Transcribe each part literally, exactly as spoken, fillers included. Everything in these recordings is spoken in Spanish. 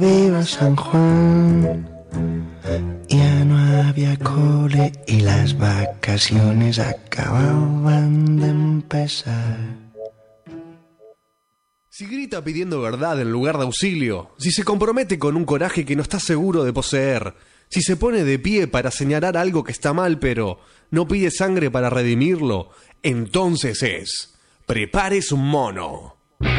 viva San Juan. Ya no había cole y las vacaciones acababan de empezar. Si grita pidiendo verdad en lugar de auxilio, si se compromete con un coraje que no está seguro de poseer, si se pone de pie para señalar algo que está mal pero no pide sangre para redimirlo, entonces es Prepárese un mono.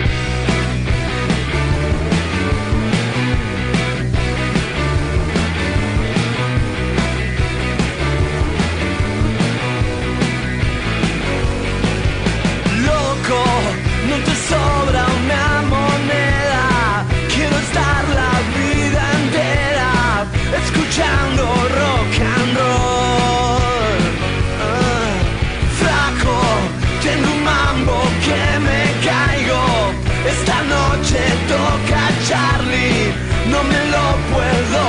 No te sobra una moneda, quiero estar la vida entera escuchando rock and roll. Uh, flaco, tengo un mambo que me caigo. Esta noche toca Charlie, no me lo puedo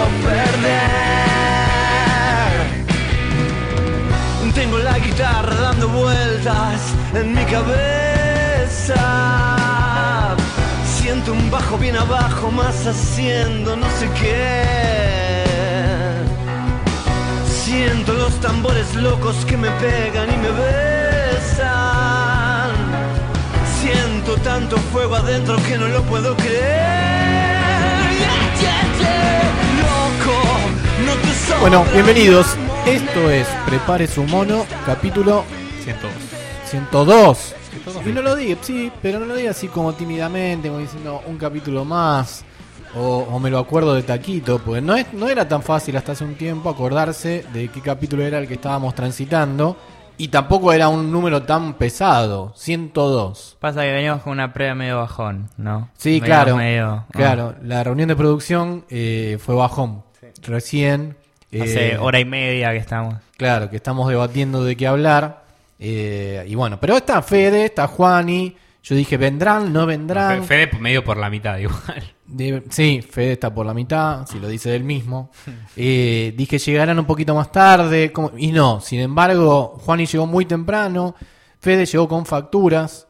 perder. Tengo la guitarra dando vueltas en mi cabeza. Siento un bajo bien abajo, más haciendo no sé qué. Siento los tambores locos que me pegan y me besan. Siento tanto fuego adentro que no lo puedo creer. Yeah, yeah, yeah. Loco, no te sobra. Bueno, bienvenidos. Esto es Prepárese un mono, capítulo ciento dos. ciento dos. Y no lo diga, sí, pero no lo diga así como tímidamente, como diciendo un capítulo más, o, o me lo acuerdo de taquito, porque no, es, no era tan fácil hasta hace un tiempo acordarse de qué capítulo era el que estábamos transitando, y tampoco era un número tan pesado, ciento dos. Pasa que veníamos con una prueba medio bajón, ¿no? Sí, Veníamos claro, medio, claro, la reunión de producción eh, fue bajón, sí. Recién. Hace eh, hora y media que estamos. Claro, que estamos debatiendo de qué hablar. Eh, y bueno, pero está Fede, está Juani. Yo dije, ¿vendrán? ¿No vendrán? No, Fede medio por la mitad igual. De, sí, Fede está por la mitad, si lo dice él mismo. Eh, dije, llegarán un poquito más tarde. Como, y no, sin embargo, Juani llegó muy temprano. Fede llegó con facturas.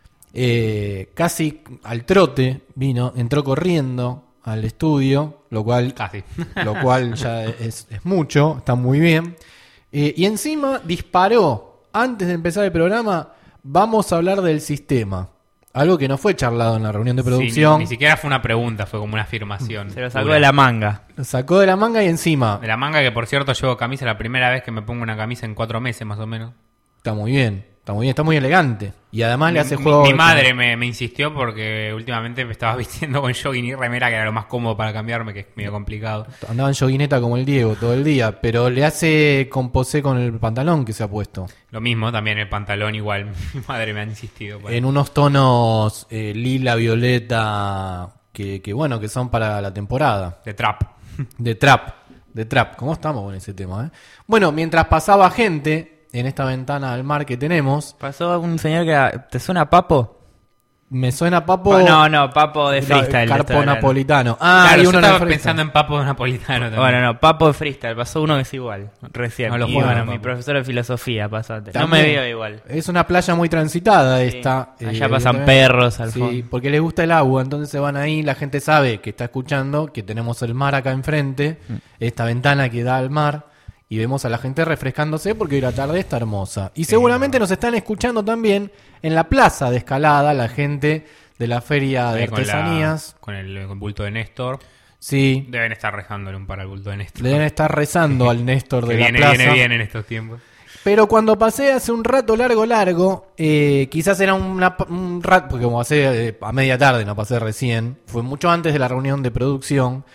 Eh, casi al trote vino, entró corriendo al estudio, lo cual, casi. lo cual ya es, es mucho, está muy bien. Eh, y encima disparó. Antes de empezar el programa, vamos a hablar del sistema. Algo que no fue charlado en la reunión de producción. Sí, ni, ni siquiera fue una pregunta, fue como una afirmación. Se lo sacó pura. de la manga. Lo sacó de la manga y encima. De la manga, que por cierto llevo camisa, la primera vez que me pongo una camisa en cuatro meses más o menos. Está muy bien, está muy bien, está muy elegante. Y además mi, le hace mi, juego. Mi madre me, me insistió porque últimamente me estaba vistiendo con jogging y remera, que era lo más cómodo para cambiarme, que es medio complicado. Andaba en joguineta como el Diego todo el día, pero le hace composé con el pantalón que se ha puesto. Lo mismo, también el pantalón igual. Mi madre me ha insistido. Bueno. En unos tonos eh, lila, violeta, que, que bueno, que son para la temporada. De trap. De trap, de trap. ¿Cómo estamos con ese tema? Eh? Bueno, mientras pasaba gente en esta ventana al mar que tenemos. Pasó un señor que... ¿Te suena Papo? Me suena Papo... No, no, Papo de freestyle. Carpo napolitano. Ah, claro, y uno yo estaba pensando en Papo napolitano también. Bueno, no, Papo de freestyle. Pasó uno que es igual, recién. No lo y juego, bueno, Papo. mi profesor de filosofía pasó antes. También, no me veo igual. Es una playa muy transitada sí. esta. Allá eh, pasan perros al sí, fondo. porque les gusta el agua, entonces se van ahí. La gente sabe que está escuchando, que tenemos el mar acá enfrente. Mm. Esta ventana que da al mar. Y vemos a la gente refrescándose porque hoy la tarde está hermosa. Y sí, seguramente no. nos están escuchando también en la plaza de Escalada, la gente de la feria de ahí artesanías. Con, la, con el con bulto de Néstor. Sí. Deben estar rezándole un par al bulto de Néstor. Le deben estar rezando al Néstor de viene, la plaza. Viene bien en estos tiempos. Pero cuando pasé hace un rato largo, largo, eh, quizás era una, un rato, porque como pasé eh, a media tarde, no pasé recién, fue mucho antes de la reunión de producción.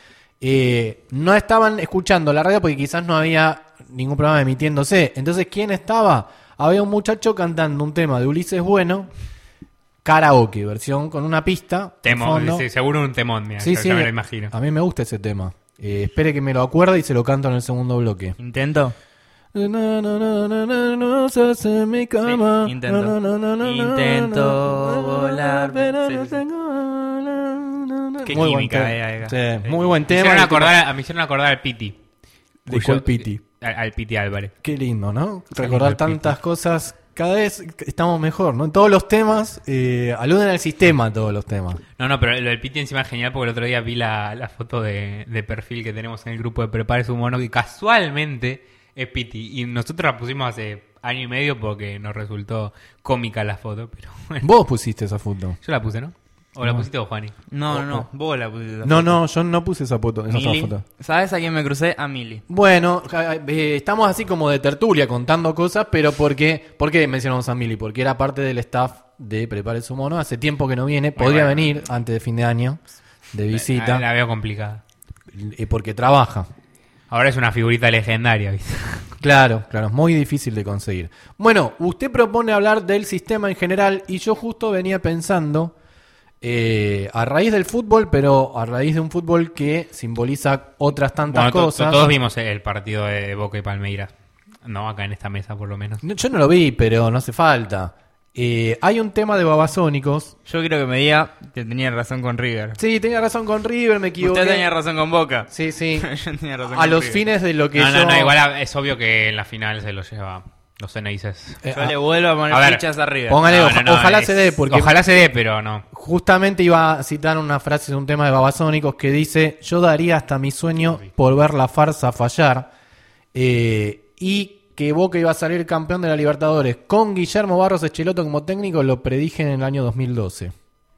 Eh, no estaban escuchando la radio porque quizás no había ningún programa emitiéndose. Entonces, ¿quién estaba? Había un muchacho cantando un tema de Ulises Bueno, karaoke, versión con una pista. Temón, sí, seguro un temón, mira, sí, yo, sí, yo me lo imagino. A mí me gusta ese tema. Eh, espere que me lo acuerde y se lo canto en el segundo bloque. ¿Intento? No, no, no, no, no, no, se hace mi cama. Sí, intento. No, no, no, no, intento no, volar. Pero Sí, no sí. tengo. Qué Muy química buen hay ahí. tema. Sí, muy buen Me tema. hicieron y acordar, a- me hicieron acordar al Piti. ¿De cuál Piti? Al, al Piti Álvarez. Qué lindo, ¿no? Qué Recordar lindo el tantas cosas cada vez estamos mejor, ¿no? En todos los temas, eh, aluden al sistema todos los temas. No, no, pero lo del Piti encima es genial porque el otro día vi la, la foto de, de perfil que tenemos en el grupo de Prepare su Mono que casualmente es Piti. Y nosotros la pusimos hace año y medio porque nos resultó cómica la foto, pero bueno. Vos pusiste esa foto. Yo la puse, ¿no? ¿O la pusiste vos, Juani? No, no, no. Vos la pusiste. No, no, yo no puse esa foto. Esa Mili. foto. ¿Sabes a quién me crucé? A Mili. Bueno, eh, estamos así como de tertulia contando cosas, pero ¿por qué, ¿por qué mencionamos a Mili? Porque era parte del staff de Prepare su Mono. Hace tiempo que no viene. Podría bueno. venir antes de fin de año de La, visita. la veo complicada. eh, Porque trabaja. Ahora es una figurita legendaria, ¿viste? Claro, claro, es muy difícil de conseguir. Bueno, usted propone hablar del sistema en general y yo justo venía pensando eh, a raíz del fútbol, pero a raíz de un fútbol que simboliza otras tantas Bueno, to- to- cosas. todos vimos el partido de Boca y Palmeiras. No, acá en esta mesa por lo menos. No, yo no lo vi, pero no hace falta. Eh, hay un tema de babasónicos. Yo creo que me diga que tenía razón con River. Sí, tenía razón con River, me equivoqué. Usted tenía razón con Boca. Sí, sí. Yo tenía razón A con los River. fines de lo que No, yo... no, no, igual a- es obvio que en la final se lo lleva los Ceneices. Eh, Yo ah, le vuelvo a poner a ver, fichas a River. póngale, No, oja- no, no, ojalá es- se dé, porque Ojalá se dé, pero no. justamente iba a citar una frase de un tema de babasónicos que dice: yo daría hasta mi sueño por ver la farsa fallar. Eh, y que Boca iba a salir campeón de la Libertadores con Guillermo Barros Echeloto como técnico, lo predije en el año dos mil doce.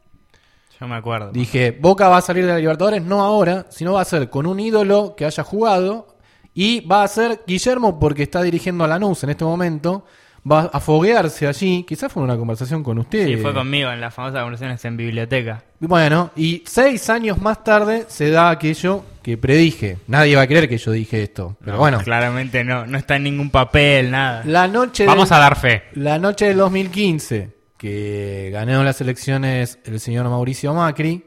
Yo me acuerdo. Dije, Boca va a salir de la Libertadores no ahora, sino va a ser con un ídolo que haya jugado, y va a ser Guillermo porque está dirigiendo a Lanús en este momento, va a foguearse allí. Quizás fue una conversación con usted. Sí, fue conmigo en las famosas conversaciones en biblioteca. Bueno, y seis años más tarde se da aquello que predije. Nadie va a creer que yo dije esto, pero bueno. Claramente no, no está en ningún papel, nada. La noche Vamos del, a dar fe. la noche del dos mil quince, que ganó las elecciones el señor Mauricio Macri,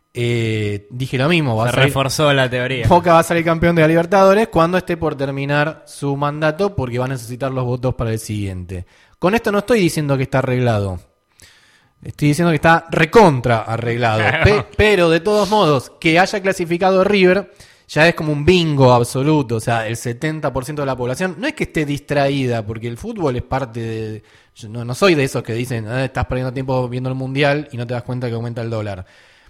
eh, dije lo mismo. Va Se a salir, reforzó la teoría. Boca va a salir campeón de la Libertadores cuando esté por terminar su mandato, porque va a necesitar los votos para el siguiente. Con esto no estoy diciendo que está arreglado. Estoy diciendo que está recontra arreglado. Pe- pero de todos modos, que haya clasificado River ya es como un bingo absoluto. O sea, el setenta por ciento de la población no es que esté distraída, porque el fútbol es parte de... Yo no, no soy de esos que dicen, "Ah, estás perdiendo tiempo viendo el mundial y no te das cuenta que aumenta el dólar".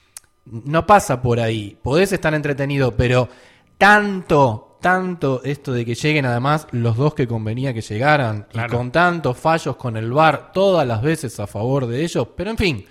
No pasa por ahí. Podés estar entretenido, pero tanto, tanto esto de que lleguen además los dos que convenía que llegaran, Claro. y con tantos fallos con el V A R todas las veces a favor de ellos, pero en fin,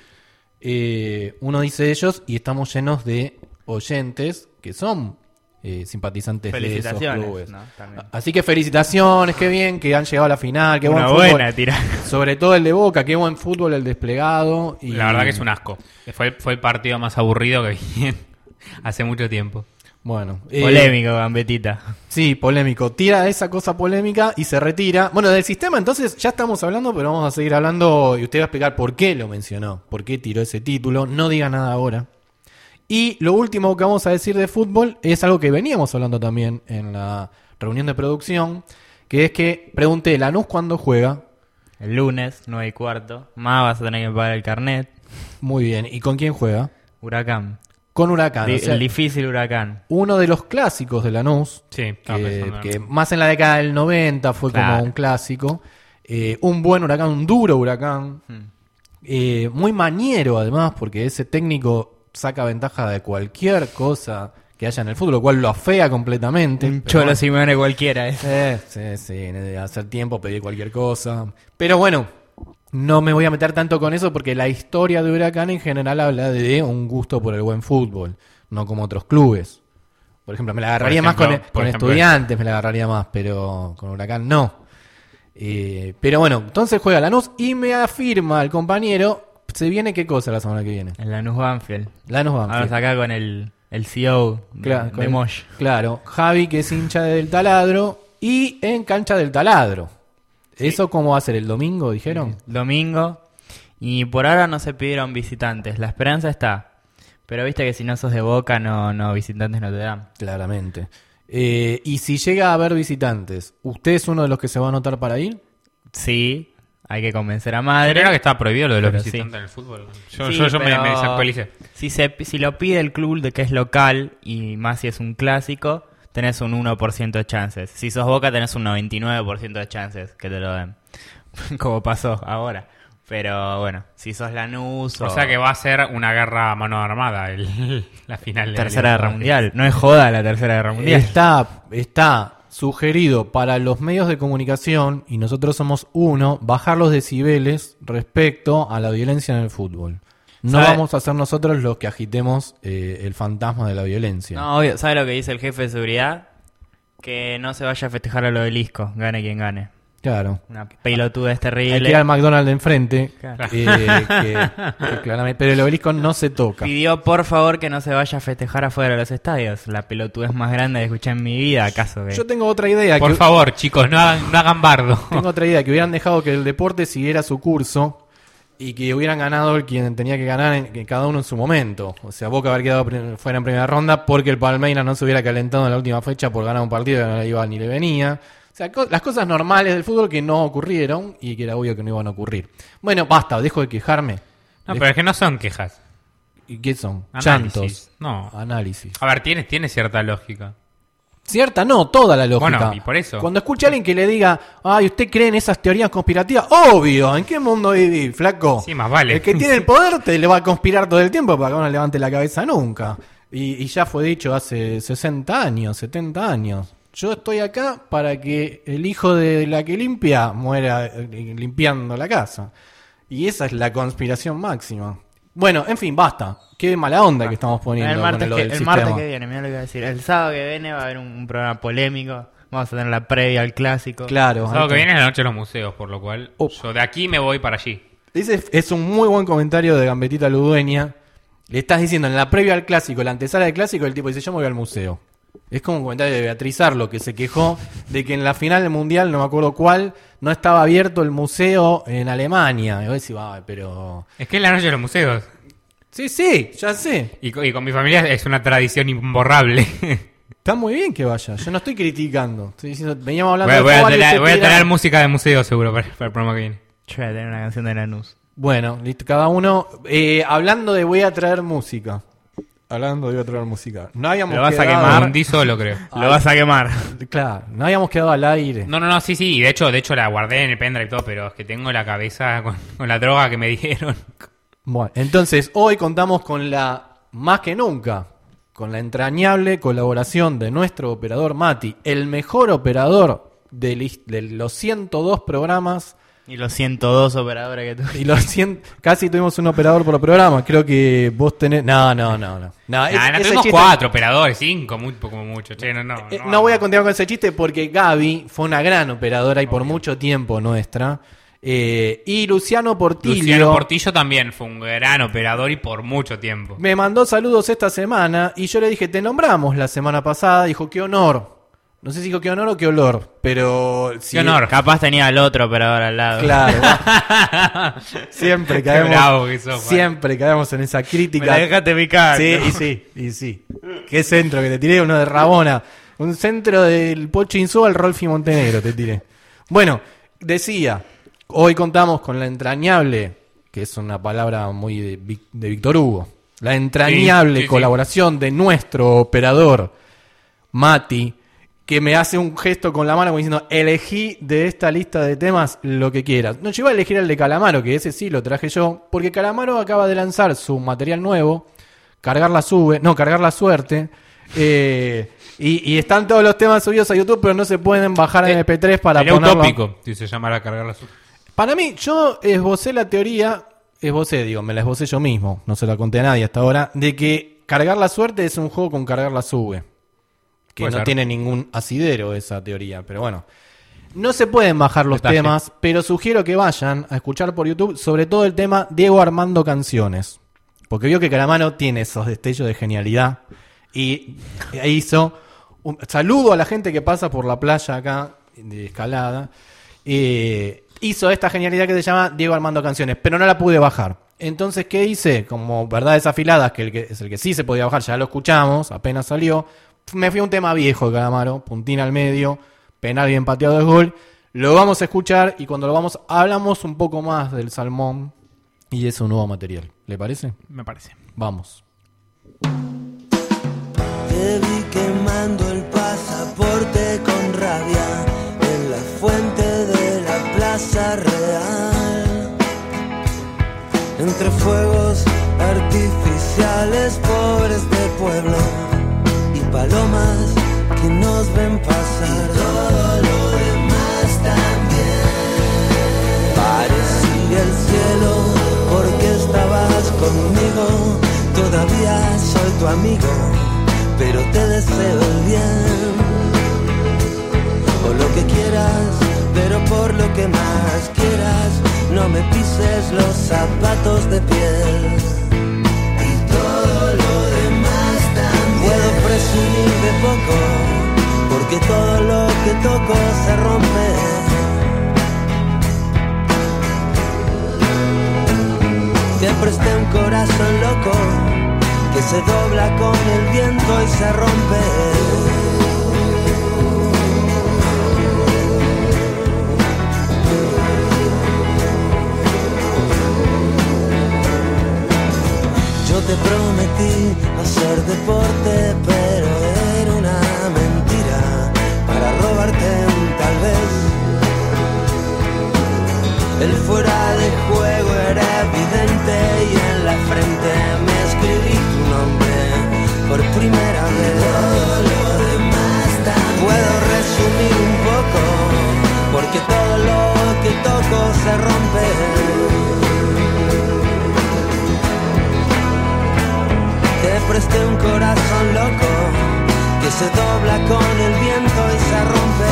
eh, uno dice ellos y estamos llenos de oyentes que son eh, simpatizantes de esos Felicitaciones, clubes. ¿no? También. Así que felicitaciones, qué bien que han llegado a la final, qué Una buen fútbol. buena tira. Sobre todo el de Boca, qué buen fútbol el desplegado. Y... La verdad que es un asco. Fue, el- fue el partido más aburrido que vi en- hace mucho tiempo. Bueno, eh, Polémico, Gambetita. Sí, polémico. Tira esa cosa polémica y se retira. Bueno, del sistema entonces ya estamos hablando, pero vamos a seguir hablando y usted va a explicar por qué lo mencionó, por qué tiró ese título. No diga nada ahora. Y lo último que vamos a decir de fútbol es algo que veníamos hablando también en la reunión de producción, que es que pregunté, ¿Lanús cuándo juega? El lunes, nueve y cuarto. Más vas a tener que pagar el carnet. Muy bien. ¿Y con quién juega? Huracán. Con Huracán. Di- O sea, el difícil Huracán. uno de los clásicos de Lanús, Sí, estaba que, pensando en- que más en la década del noventa fue Claro. como un clásico. Eh, un buen Huracán, un duro Huracán. Hmm. Eh, muy mañero además, porque ese técnico saca ventaja de cualquier cosa que haya en el fútbol, lo cual lo afea completamente. Un Pero Cholo bueno. Simeone cualquiera. ¿eh? Eh, sí, sí, de hacer tiempo, pedir cualquier cosa. Pero bueno, no me voy a meter tanto con eso porque la historia de Huracán en general habla de un gusto por el buen fútbol, no como otros clubes. Por ejemplo, me la agarraría Por ejemplo, más con, por con ejemplo, Estudiantes, me la agarraría más, pero con Huracán no. Eh, pero bueno, entonces juega Lanús y me afirma el compañero, ¿se viene qué cosa la semana que viene? El Lanús Banfield. Lanús Vamos Banfield. acá con el, el C E O de, Claro, de con el- Mosh. Claro, Javi que es hincha del Taladro y en cancha del Taladro. ¿Eso cómo va a ser? ¿El domingo, dijeron? Domingo. Y por ahora no se pidieron visitantes. La esperanza está. Pero viste que si no sos de Boca, no, no visitantes no te dan. Claramente. Eh, y si llega a haber visitantes, ¿usted es uno de los que se va a anotar para ir? Sí, hay que convencer a madre. Pero era que estaba prohibido lo de los Pero visitantes sí. en el fútbol. Yo, Sí, yo, yo me, pero me desactualicé. Si, se, si lo pide el club de que es local, y más si es un clásico, tenés un uno por ciento de chances. Si sos Boca, tenés un noventa y nueve por ciento de chances que te lo den. como pasó ahora. Pero bueno, si sos Lanús o... O sea que va a ser una guerra a mano armada el, la final de Tercera la Guerra Mundial. No es joda la Tercera Guerra Mundial. Está, está sugerido para los medios de comunicación, y nosotros somos uno, bajar los decibeles respecto a la violencia en el fútbol. No ¿Sabe? vamos a ser nosotros los que agitemos eh, el fantasma de la violencia. No, obvio. ¿Sabe lo que dice el jefe de seguridad? Que no se vaya a festejar al obelisco, gane quien gane. Claro. Una pelotudez Hay que terrible. ir al McDonald's de enfrente, Claro. eh, que, que claramente, pero el obelisco no se toca. Pidió por favor que no se vaya a festejar afuera de los estadios. La pelotudez más grande que escuché en mi vida, ¿acaso que? Yo tengo otra idea. Por que, favor, chicos, no hagan, no hagan bardo. Tengo otra idea, que hubieran dejado que el deporte siguiera su curso y que hubieran ganado el quien tenía que ganar en, que cada uno en su momento. O sea, Boca haber quedado prim- fuera en primera ronda porque el Palmeiras no se hubiera calentado en la última fecha por ganar un partido que no le iba ni le venía. O sea, co- las cosas normales del fútbol que no ocurrieron y que era obvio que no iban a ocurrir. Bueno, basta, dejo de quejarme. No, Dejo- pero es que no son quejas. ¿Y qué son? Análisis. Llantos. No. Análisis. A ver, tiene, tiene cierta lógica. Cierta, no, toda la lógica. Bueno, y por eso. Cuando escucha a alguien que le diga, ay, ¿usted cree en esas teorías conspirativas? Obvio, ¿en qué mundo vivís, flaco? Sí, más vale. El que tiene el poder te le va a conspirar todo el tiempo para que uno no levante la cabeza nunca. Y, y ya fue dicho hace sesenta años, setenta años. Yo estoy acá para que el hijo de la que limpia muera eh, limpiando la casa. Y esa es la conspiración máxima. Bueno, en fin, basta. Qué mala onda que estamos poniendo el martes, con lo que, del el sistema. martes que viene, mira lo que iba a decir. El sábado que viene va a haber un, un programa polémico. Vamos a tener la previa al clásico. Claro. El sábado ahí que está. viene es la noche de los museos, por lo cual Oh. yo de aquí me voy para allí. Ese es un muy buen comentario de Gambetita Ludueña. Le estás diciendo en la previa al clásico, la antesala del clásico, el tipo dice, yo me voy al museo. Es como un comentario de Beatriz Arlo, que se quejó de que en la final del Mundial, no me acuerdo cuál, no estaba abierto el museo en Alemania. Y vos decís, "Ah, pero... Es que es la noche de los museos. Sí, sí, ya sé. Y, co- y con mi familia es una tradición imborrable. Está muy bien que vaya. Yo no estoy criticando. Estoy diciendo, veníamos hablando voy, a- voy a fútbol y tener, usted voy a tira- tener música de museo seguro para, para el programa que viene. Yo voy a tener una canción de Lanús. Bueno, listo, cada uno. Eh, hablando de voy a traer música. Hablando de voy a traer música. No habíamos Lo vas a quedado- quemar. Me hundí solo, creo. Lo vas a quemar. Claro, no habíamos quedado al aire. No, no, no, sí, sí. Y de hecho, de hecho la guardé en el pendrive y todo, pero es que tengo la cabeza con, con la droga que me dieron. Bueno, entonces hoy contamos con la, más que nunca, con la entrañable colaboración de nuestro operador Mati, el mejor operador de, lis- de los ciento dos programas Y los ciento dos operadores que tuve. y los cien, casi tuvimos un operador por programa. Creo que vos tenés... No, no, no, no. No, ese- Nah, no, ese tuvimos chiste- cuatro operadores, cinco, muy, como mucho. Che, no, no. Eh, no, no voy a continuar con ese chiste porque Gaby fue una gran operadora y por mucho tiempo nuestra. Eh, y Luciano Portillo... Luciano Portillo también fue un gran operador y por mucho tiempo. Me mandó saludos esta semana y yo le dije, te nombramos la semana pasada. Dijo, qué honor. No sé si dijo qué honor o qué olor, pero... si- Qué honor. Capaz tenía al otro operador al lado. Claro. siempre Qué caemos, bravo que sos, siempre caemos en esa Me crítica. la dejaste picar. Sí, y sí, y sí. Qué centro que te tiré, uno de Rabona. Un centro del Pocho Insúa al Rolfi Montenegro te tiré. Bueno, decía, hoy contamos con la entrañable, que es una palabra muy de, Vic- de Víctor Hugo, la entrañable Sí, sí, sí. colaboración de nuestro operador Mati, que me hace un gesto con la mano como diciendo, elegí de esta lista de temas lo que quieras. No, yo iba a elegir el de Calamaro, que ese sí lo traje yo, porque Calamaro acaba de lanzar su material nuevo, Cargar la Sube, no, Cargar la Suerte, eh, y, y están todos los temas subidos a YouTube, pero no se pueden bajar en Eh, M P tres para El ponerlo. utópico, si se llamara cargar la su- Para mí, yo esbocé la teoría, esbocé, digo, me la esbocé yo mismo, no se la conté a nadie hasta ahora, de que Cargar la Suerte es un juego con Cargar la Sube. Que Puede no ser. tiene ningún asidero esa teoría, pero bueno. No se pueden bajar los Detalle. temas, pero sugiero que vayan a escuchar por YouTube, sobre todo el tema Diego Armando Canciones. Porque vio que Calamaro tiene esos destellos de genialidad. Y hizo un saludo a la gente que pasa por la playa acá, de Escalada. Eh, hizo esta genialidad que se llama Diego Armando Canciones, pero no la pude bajar. Entonces, ¿qué hice? Como verdades afiladas, que, el que es el que sí se podía bajar, ya lo escuchamos, apenas salió. Me fui a un tema viejo de Calamaro, puntín al medio, penal bien pateado es gol. Lo vamos a escuchar y cuando lo vamos, hablamos un poco más del Salmón y de su nuevo material. ¿Le parece? Me parece. Vamos. Te vi quemando el pasaporte con rabia en la fuente de la Plaza Real. palomas que nos ven pasar. Y todo lo demás también. Parecía el cielo porque estabas conmigo. Todavía soy tu amigo, pero te deseo el bien. O lo que quieras, pero por lo que más quieras, no me pises los zapatos de piel. Y todo lo demás también. Puedo presumir de poco, porque todo lo que toco se rompe. Te presté un corazón loco, que se dobla con el viento y se rompe. Yo te prometí hacer deporte, pero era una mentira para robarte un tal vez. El fuera de juego era evidente y en la frente me escribí tu nombre por primera vez. Todo lo demás también. Puedo resumir un poco, porque todo lo que toco se rompe. Te presté un corazón loco que se dobla con el viento y se rompe.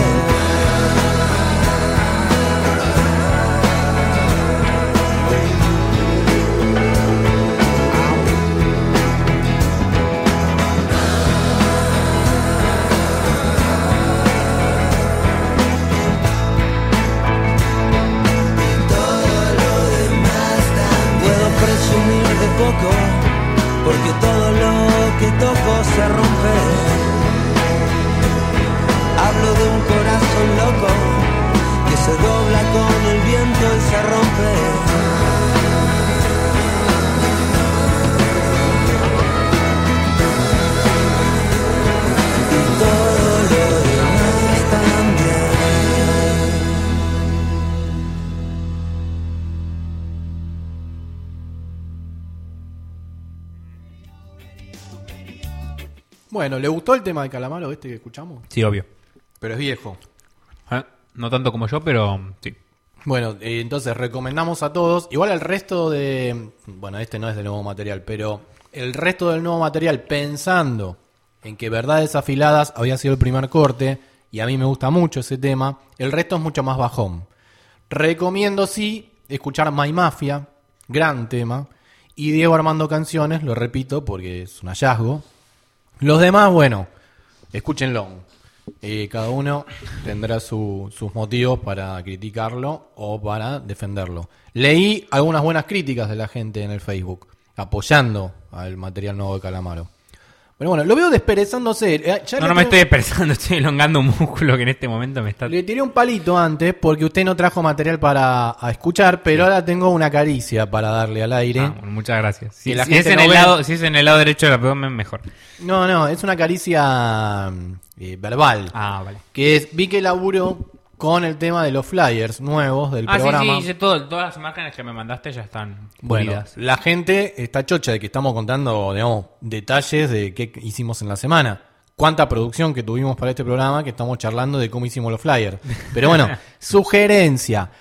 Todo lo demás también. Puedo presumir de poco, porque todo lo que toco se rompe. Hablo de un corazón loco que se dobla con el viento y se rompe. Y todo lo demás también. Bueno, ¿le gustó el tema de Calamaro este que escuchamos? Sí, obvio. Pero es viejo. ¿Eh? No tanto como yo, pero sí. Bueno, eh, entonces recomendamos a todos, igual el resto de... Bueno, este no es de nuevo material, pero el resto del nuevo material, pensando en que Verdades Afiladas había sido el primer corte, y a mí me gusta mucho ese tema, el resto es mucho más bajón. Recomiendo, sí, escuchar My Mafia, gran tema, y Diego Armando Canciones, lo repito porque es un hallazgo. Los demás, bueno, escúchenlo. Eh, cada uno tendrá su, sus motivos para criticarlo o para defenderlo. Leí algunas buenas críticas de la gente en el Facebook, apoyando al material nuevo de Calamaro. Pero bueno, lo veo desperezándose. Eh, ya No, le no me tiré- estoy expresando, estoy elongando un músculo que en este momento me está... Le tiré un palito antes porque usted no trajo material para a escuchar, pero ahora tengo una caricia para darle al aire. Ah, bueno, muchas gracias. Si, Que la si gente es en no el ve- lado, si es en el lado derecho del abdomen, mejor. No, no, es una caricia eh, verbal. Ah, vale. Que es, vi que laburo con el tema de los flyers nuevos del Ah, sí, programa. sí, hice todo, todas las imágenes que me mandaste ya están Bueno, pulidas. la gente está chocha de que estamos contando, digamos, detalles de qué hicimos en la semana. Cuánta producción que tuvimos para este programa, que estamos charlando de cómo hicimos los flyers. Pero bueno, sugerencia.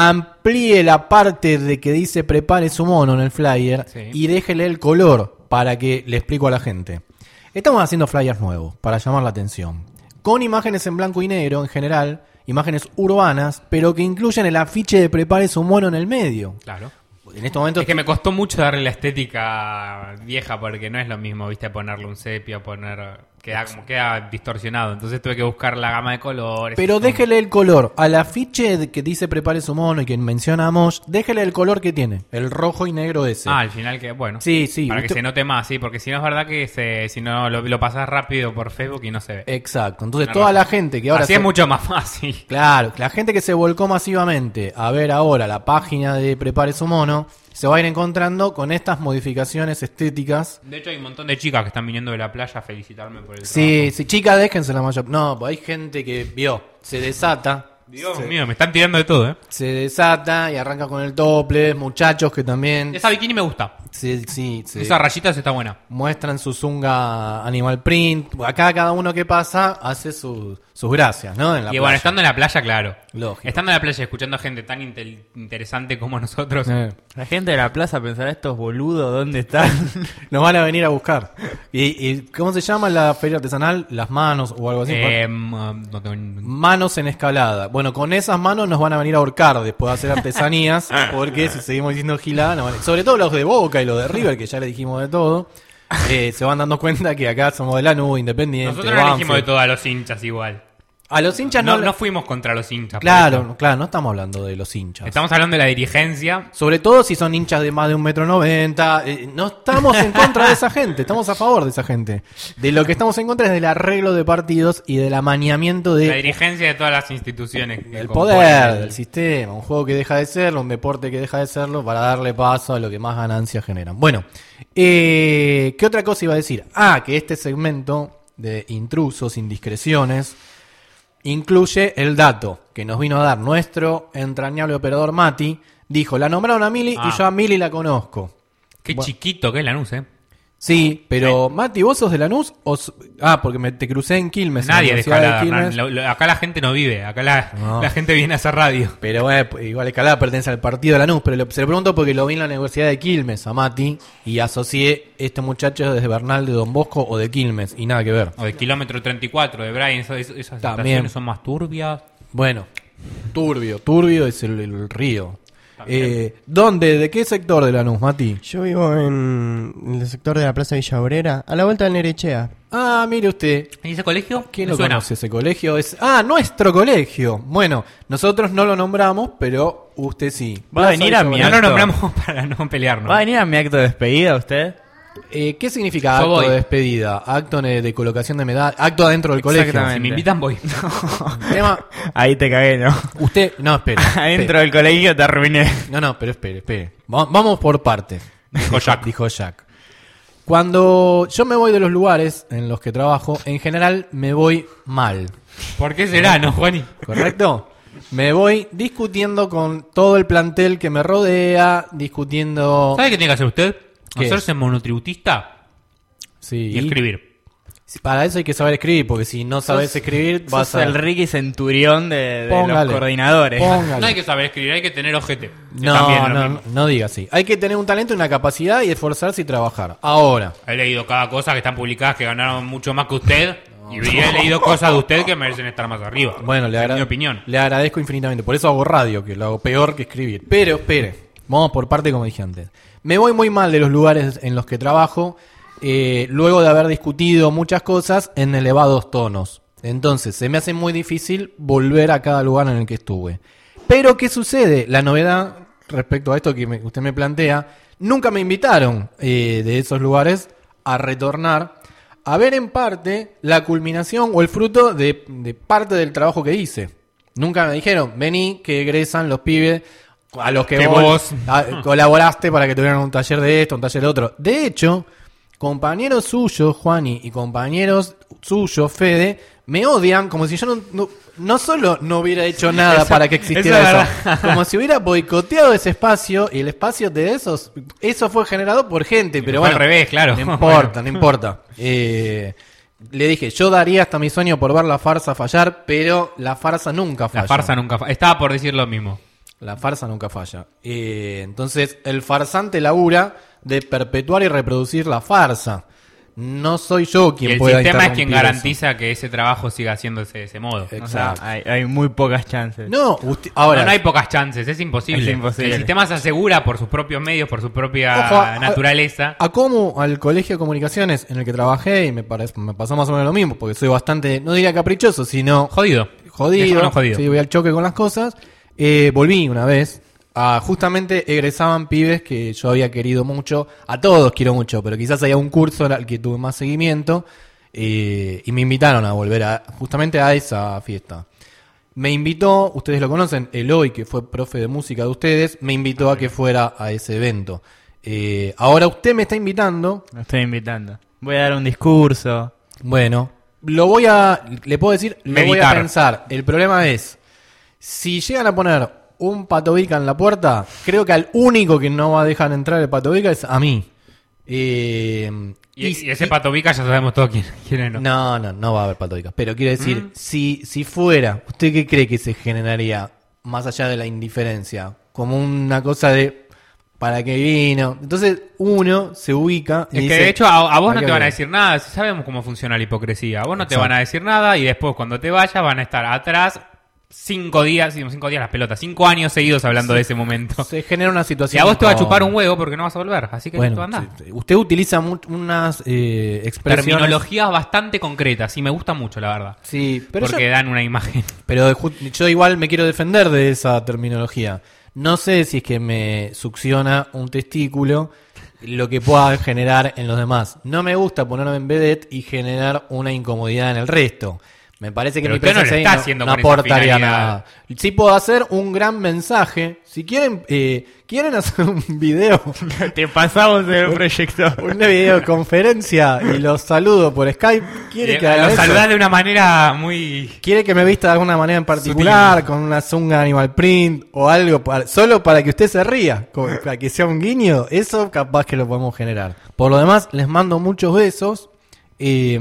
Amplíe la parte de que dice prepare su mono en el flyer Sí. y déjele el color para que le explico a la gente. Estamos haciendo flyers nuevos para llamar la atención. Con imágenes en blanco y negro en general, imágenes urbanas, pero que incluyen el afiche de prepare su mono en el medio. Claro. En este momento Es que me costó mucho darle la estética vieja porque no es lo mismo, viste, ponerle un sepia, poner... Queda como queda distorsionado. Entonces tuve que buscar la gama de colores. Pero Son- déjele el color. Al afiche de que dice prepare su mono y que menciona a Mosh, déjele el color que tiene. El rojo y negro ese. Ah, al final que, bueno. Sí, sí, Para usted- que se note más, sí, porque si no es verdad que se, si no lo, lo pasás rápido por Facebook y no se ve. Exacto. Entonces Tenés toda razón. la gente que ahora... Así se- es mucho más fácil. Claro, la gente que se volcó masivamente a ver ahora la página de prepare su mono, se va a ir encontrando con estas modificaciones estéticas. De hecho hay un montón de chicas que están viniendo de la playa a felicitarme por el Sí, trabajo. sí, chicas, déjense la mayor... No, pues hay gente que vio, se desata Dios Sí. mío, me están tirando de todo, ¿eh? Se desata y arranca con el tople, muchachos que también... Esa bikini me gusta. Sí, sí, sí. Esa rayita está buena. Muestran su zunga animal print. Acá cada uno que pasa hace su- sus gracias, ¿no? En la Y bueno, playa. estando en la playa, claro. Lógico. Estando en la playa escuchando a gente tan intel- interesante como nosotros. Eh, La gente de la plaza pensará, estos boludos, ¿dónde están? Nos van a venir a buscar. ¿Y, y cómo se llama la feria artesanal? Las manos o algo así. Eh, mm, no tengo ni- Manos en escalada. Bueno, con esas manos nos van a venir a ahorcar después de hacer artesanías. Porque si seguimos diciendo gilada, nos van a- sobre todo los de Boca y los de River, que ya le dijimos de todo, eh, se van dando cuenta que acá somos de Lanús, Independiente. Nosotros no dijimos de Banfield. todo a los hinchas igual. A los hinchas No, no. no fuimos contra los hinchas. por Claro, eso. claro, no estamos hablando de los hinchas. Estamos hablando de la dirigencia. Sobre todo si son hinchas de más de un metro noventa. Eh, no estamos en contra de esa gente, estamos a favor de esa gente. De lo que estamos en contra es del arreglo de partidos y del amañamiento La de dirigencia de todas las instituciones. que el componen poder, el- del sistema. Un juego que deja de serlo, un deporte que deja de serlo para darle paso a lo que más ganancias generan. Bueno, eh, ¿qué otra cosa iba a decir? Ah, que este segmento de intrusos, indiscreciones, incluye el dato que nos vino a dar nuestro entrañable operador Mati. Dijo, la nombraron a Mili Ah. y yo a Mili la conozco. Qué Bueno. chiquito que es Lanús, ¿eh? Sí, pero Mati, ¿vos sos de Lanús? O s- ah, porque me te crucé en Quilmes. en la Nadie de Universidad Escalada. Quilmes. Hernán. Lo- lo- acá la gente no vive. Acá la, No. la gente viene a hacer radio. Pero bueno, pues, igual Escalada pertenece al partido de Lanús, pero lo- se lo pregunto porque lo vi en la Universidad de Quilmes a Mati y asocié este muchacho desde Bernal de Don Bosco o de Quilmes y nada que ver. O de kilómetro treinta y cuatro de Brian. Esas, esas También. estaciones son más turbias. Bueno, turbio, turbio es el, el río. Eh, ¿Dónde? ¿De qué sector de Lanús, Mati? Yo vivo en el sector de la Plaza Villa Obrera, a la vuelta del Nerechea. Ah, mire usted. ¿Y ese colegio? ¿Quién Me lo suena. conoce ese colegio? Es ah, nuestro colegio. Bueno, nosotros no lo nombramos, pero usted sí. Va a Plaza venir a Villa mi No Obrera. lo acto. nombramos para no pelearnos. ¿Va a venir a mi acto de despedida usted? Eh, ¿Qué significa Yo acto voy. de despedida? Acto de, de colocación de medalla, acto adentro del colegio. Exactamente. Si me invitan, voy. Tema, Ahí te cagué, ¿no? usted, no, espere. Adentro espere. del colegio te arruiné. No, no, pero espere, espere. Va- Vamos por partes. Dijo Jack. Dijo Jack. Cuando yo me voy de los lugares en los que trabajo, en general me voy mal. ¿Por qué será, no, Juani? ¿Correcto? Me voy discutiendo con todo el plantel que me rodea, discutiendo... ¿Sabe qué tiene que hacer usted? ¿Qué? Hacerse monotributista Sí, y escribir. Para eso hay que saber escribir, porque si no sabes escribir, vas Sos a... el Ricky Centurión de, de los Póngale. coordinadores. Póngale. No hay que saber escribir, hay que tener ojete. Que No, también es lo no, mismo. no diga así. Hay que tener un talento, una capacidad y esforzarse y trabajar. Ahora, He leído cada cosa que están publicadas que ganaron mucho más que usted. Y he leído cosas de usted que merecen estar más arriba. bueno, le, En agra- mi opinión. le agradezco infinitamente. Por eso hago radio, que lo hago peor que escribir. Pero, espere. Vamos por parte, como dije antes. Me voy muy mal de los lugares en los que trabajo, eh, luego de haber discutido muchas cosas en elevados tonos. Entonces, se me hace muy difícil volver a cada lugar en el que estuve. Pero, ¿qué sucede? La novedad respecto a esto que me- usted me plantea, nunca me invitaron eh, de esos lugares a retornar a ver en parte la culminación o el fruto de, de parte del trabajo que hice. Nunca me dijeron, vení, que egresan los pibes a los que, Que vos, vos. ah, colaboraste para que tuvieran un taller de esto, un taller de otro. De hecho, compañeros suyos, Juani, y compañeros suyos, Fede, me odian como si yo no, no, no solo no hubiera hecho nada Eso- para que existiera eso eso, es verdad. como si hubiera boicoteado ese espacio, y el espacio de esos, eso fue generado por gente, pero fue bueno, al revés, claro. no importa, no importa. Eh, le dije, yo daría hasta mi sueño por ver la farsa fallar, pero la farsa nunca falla. La farsa nunca fa- Estaba por decir lo mismo. La farsa nunca falla. Eh, entonces, el farsante labura de perpetuar y reproducir la farsa. No soy yo Y quien el pueda sistema es quien interrumpir garantiza que ese trabajo siga haciéndose de ese modo. eso. O sea, Exacto. hay, hay muy pocas chances. No, usted- ahora, no, no hay pocas chances, es imposible. Es imposible. El sistema se asegura por sus propios medios, por su propia Ojo, a- naturaleza. A como al colegio de comunicaciones en el que trabajé, y me, parece, me pasó más o menos lo mismo, porque soy bastante, no diría caprichoso, sino Jodido. jodido. Dejémonos jodido. Sí, voy al choque con las cosas. Eh, volví una vez. A, justamente egresaban pibes que yo había querido mucho. A todos quiero mucho, pero quizás haya un curso al que tuve más seguimiento. eh, y me invitaron a volver a, justamente a esa fiesta. Me invitó, ustedes lo conocen, Eloy, que fue profe de música de ustedes, me invitó a que fuera a ese evento. Eh, ahora usted me está invitando. Lo estoy invitando. Voy a dar un discurso. Bueno, lo voy a, le puedo decir, lo voy a Meditar. pensar. El problema es, Si llegan a poner un patobica en la puerta, creo que al único que no va a dejar entrar el patobica es a mí. Eh, Y, y ese patobica ya sabemos todos quién, quién es, ¿no? No, no, no va a haber patobicas. Pero quiero decir, Mm. si, si fuera, ¿usted qué cree que se generaría más allá de la indiferencia? Como una cosa de ¿para qué vino? Entonces uno se ubica y Es que dice, de hecho a, a vos ¿para no qué te van a voy? decir nada, si sabemos cómo funciona la hipocresía. A vos no te Exacto. van a decir nada y después cuando te vayas van a estar atrás cinco días, sí, cinco días las pelotas, cinco años seguidos hablando de ese momento. Se genera una Y situación. a vos te va a como- chupar un huevo porque no vas a volver, así que Bueno, tú andás. sí, sí. Usted utiliza mu- unas eh, expresiones. Terminologías bastante concretas y me gusta mucho, la verdad. Sí, pero, porque yo, dan una imagen. pero ju- yo igual me quiero defender de esa terminología. No sé si es que me succiona un testículo lo que pueda generar en los demás. No me gusta ponerme en vedette y generar una incomodidad en el resto. Me parece que Pero mi usted no lo presencia está ahí no, haciendo no con esa aportaría finalidad. nada. Sí puedo hacer un gran mensaje. Si quieren, eh, quieren hacer un video, Te pasamos el proyecto. una videoconferencia y los saludo por Skype. ¿Quiere Eh, que haga lo eso? saludás de una manera muy... ¿Quiere que me vista de alguna manera en particular, con una zunga animal print o algo, para- solo para que usted se ría, como para que sea un guiño? Eso capaz que lo podemos generar. Por lo demás, les mando muchos besos. eh,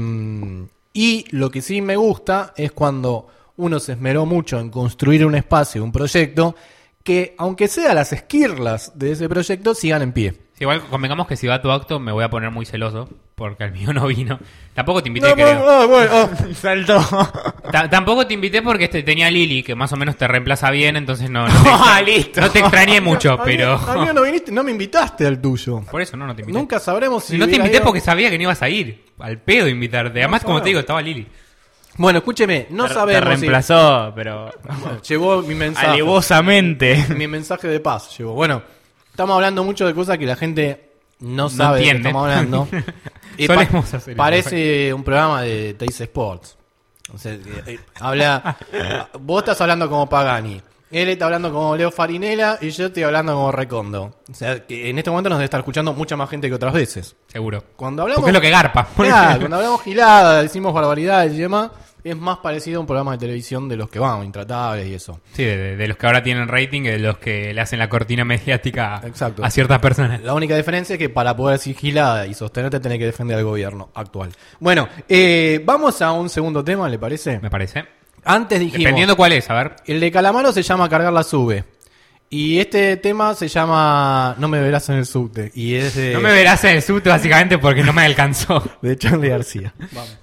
y lo que sí me gusta es cuando uno se esmeró mucho en construir un espacio, un proyecto, que aunque sea las esquirlas de ese proyecto, sigan en pie. Sí, igual convengamos que si va a tu acto me voy a poner muy celoso porque al mío no vino. Tampoco te invité, No, creo. no, no, bueno, oh. Saltó. Ta- tampoco te invité porque este, tenía Lili, que más o menos te reemplaza bien, entonces no, no, te, Ah, listo. no te extrañé mucho, A mí- pero... a mí no viniste, no me invitaste al tuyo. Por eso no, no te invité. Nunca sabremos si no te hubiera invité ido- porque sabía que no ibas a ir. Al pedo invitarte. Además, como no. te digo, estaba Lili. Bueno, escúcheme, no Te- sabemos Te si- reemplazó, pero Bueno, llegó mi mensaje. alevosamente. Mi mensaje de paz llegó. Bueno, estamos hablando mucho de cosas que la gente no sabe de qué entiende. estamos hablando. Y Solemos hacer eso. parece un programa de Teis Sports. O sea, eh, eh, habla, vos estás hablando como Pagani, él está hablando como Leo Farinella y yo estoy hablando como Recondo. O sea, que en este momento nos debe estar escuchando mucha más gente que otras veces. Seguro. Cuando hablamos, Porque es lo que garpa. Claro, cuando hablamos gilada, decimos barbaridades y demás, es más parecido a un programa de televisión de los que vamos, Intratables y eso. Sí, de, de- de los que ahora tienen rating y de los que le hacen la cortina mediática Exacto. a ciertas personas. La única diferencia es que para poder decir gilada y sostenerte tenés que defender al gobierno actual. Bueno, eh, vamos a un segundo tema, ¿le parece? Me parece. Antes dijimos, Dependiendo cuál es, a ver. el de Calamaro se llama Cargar la Sube. Y este tema se llama No me verás en el subte. Y es de, No me verás en el subte básicamente porque no me alcanzó. de Charlie García. Vamos.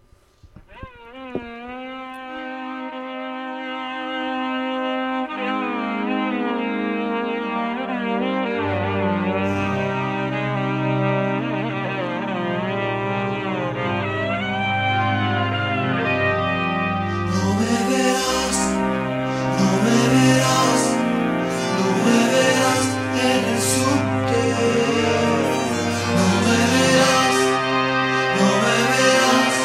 No me verás, no me verás, no me verás en el subte. No me verás, no me verás,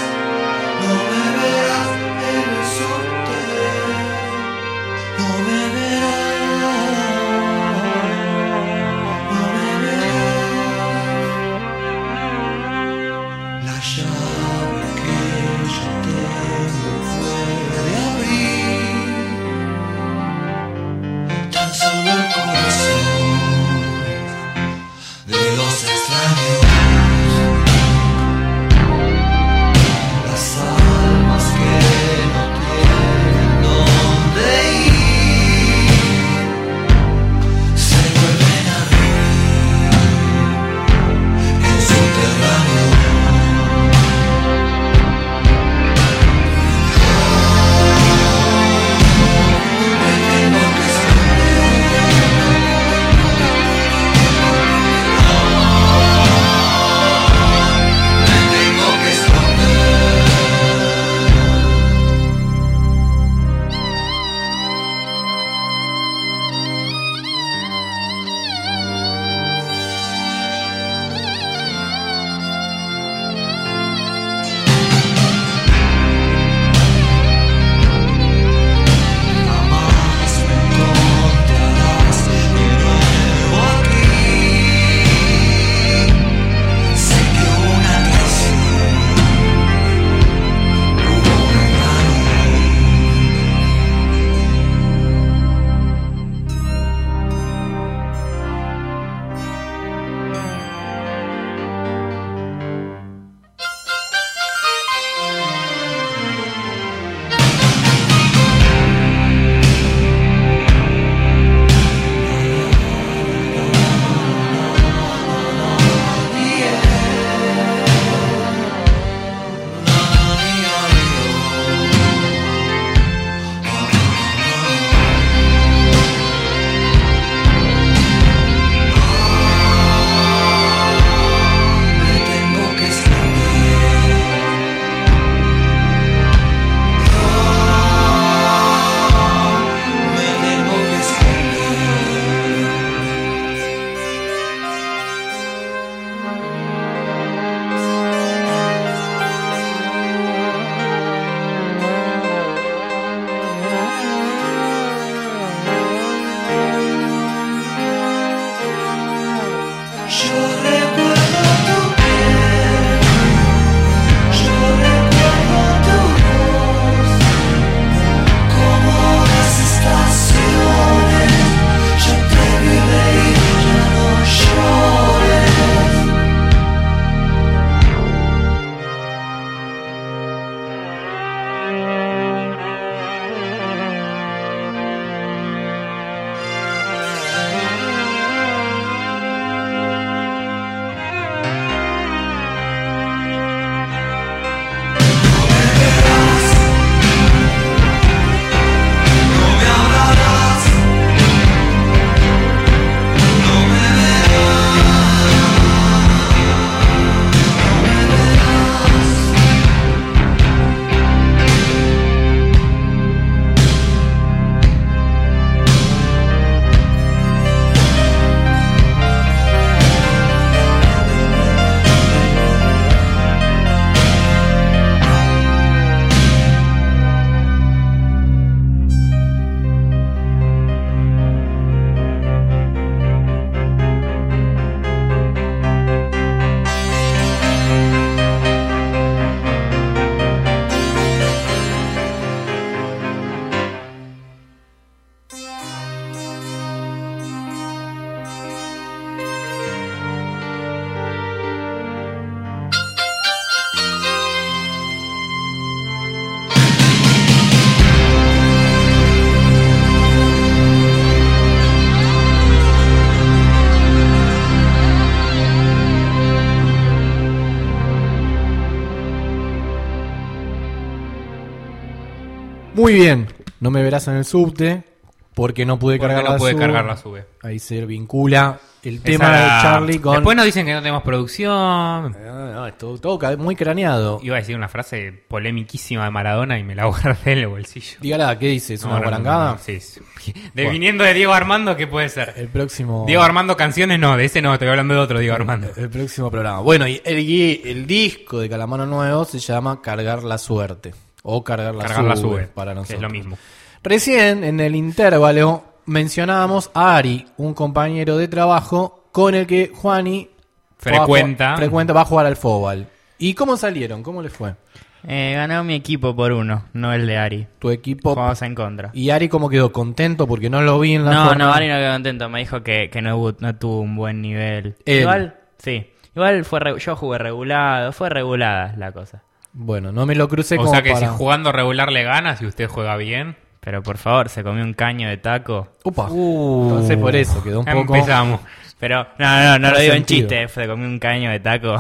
Muy bien, no me verás en el subte porque no pude Porque cargar no la pude sube. cargar la sube. Ahí se vincula el Esa tema era- de Charlie con... Después nos dicen que no tenemos producción. No, no, es todo, todo ca- muy craneado. Iba a decir una frase polemiquísima de Maradona y me la guardé en el bolsillo. Dígala, ¿qué dice? ¿Es No, una no, no, guarangada? no, sí, sí. De, viniendo de Diego Armando, ¿qué puede ser? El próximo... Diego Armando canciones, no, de ese no, estoy hablando de otro Diego Armando. El próximo programa. Bueno, y el, gui- el disco de Calamaro Nuevo se llama Cargar la Suerte. O Cargar la Cargar Sube, la sube, para que nosotros. es lo mismo. Recién, en el intervalo, mencionábamos a Ari, un compañero de trabajo con el que Juani Frecuenta. va a, frecuenta, va a jugar al fútbol. ¿Y cómo salieron? ¿Cómo les fue? Eh, ganó mi equipo por uno, no el de Ari. Tu equipo... Jugamos en contra. ¿Y Ari cómo quedó? ¿Contento? Porque no lo vi en la No, jornada. no, Ari no quedó contento. Me dijo que, que no, hubo- no tuvo un buen nivel. Él. Igual, sí. Igual fue re- yo jugué regulado, fue regulada la cosa. Bueno, no me lo crucé O como sea que para... si jugando regular le gana, si usted juega bien. Pero por favor, se comió un caño de taco. Upa. Entonces por eso quedó un poco... Empezamos. Pero, no, no, no lo digo en Resentido. chiste, se comió un caño de taco.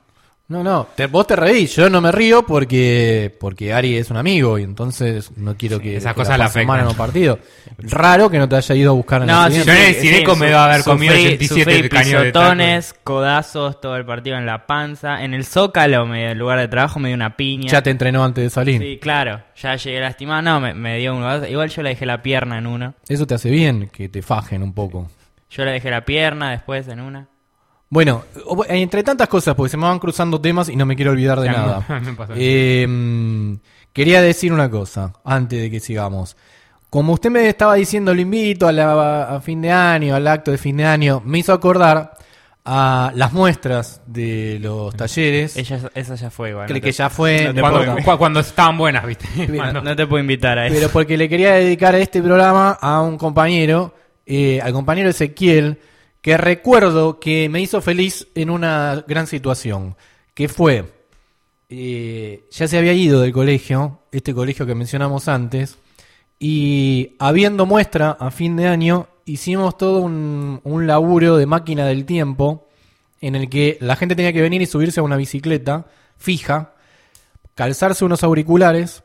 No, no, te, vos te reís, yo no me río porque porque Ari es un amigo y entonces no quiero que, esas que cosas la la pases mal afectan. en un partido. Raro que no te haya ido a buscar en No, la sí, Yo en el siguiente. Cineco me debo haber comido ochenta y siete sufrí caños de taco. pisotones, codazos, todo el partido en la panza. En el Zócalo, me, el lugar de trabajo, me dio una piña. Ya te entrenó antes de salir. Sí, claro. Ya llegué lastimado. No, me, me dio un... Igual yo le dejé la pierna en una. Eso te hace bien, que te fajen un poco. Yo le dejé la pierna después en una. Bueno, o- entre tantas cosas, porque se me van cruzando temas y no me quiero olvidar de Ya, nada. me pasó. Eh, mm, quería decir una cosa, antes de que sigamos. Como usted me estaba diciendo, lo invito a, la, a fin de año, al acto de fin de año, me hizo acordar a las muestras de los talleres, Ella, esa ya fue igual. que, no que te- ya fue... no te Cuando, puedo- cu- cuando estaban buenas, ¿viste? Cuando- no te puedo invitar a eso. Pero porque le quería dedicar este programa a un compañero, eh, al compañero Ezequiel, que recuerdo que me hizo feliz en una gran situación, que fue, eh, ya se había ido del colegio, este colegio que mencionamos antes, y habiendo muestra a fin de año, hicimos todo un, un laburo de máquina del tiempo, en el que la gente tenía que venir y subirse a una bicicleta fija, calzarse unos auriculares,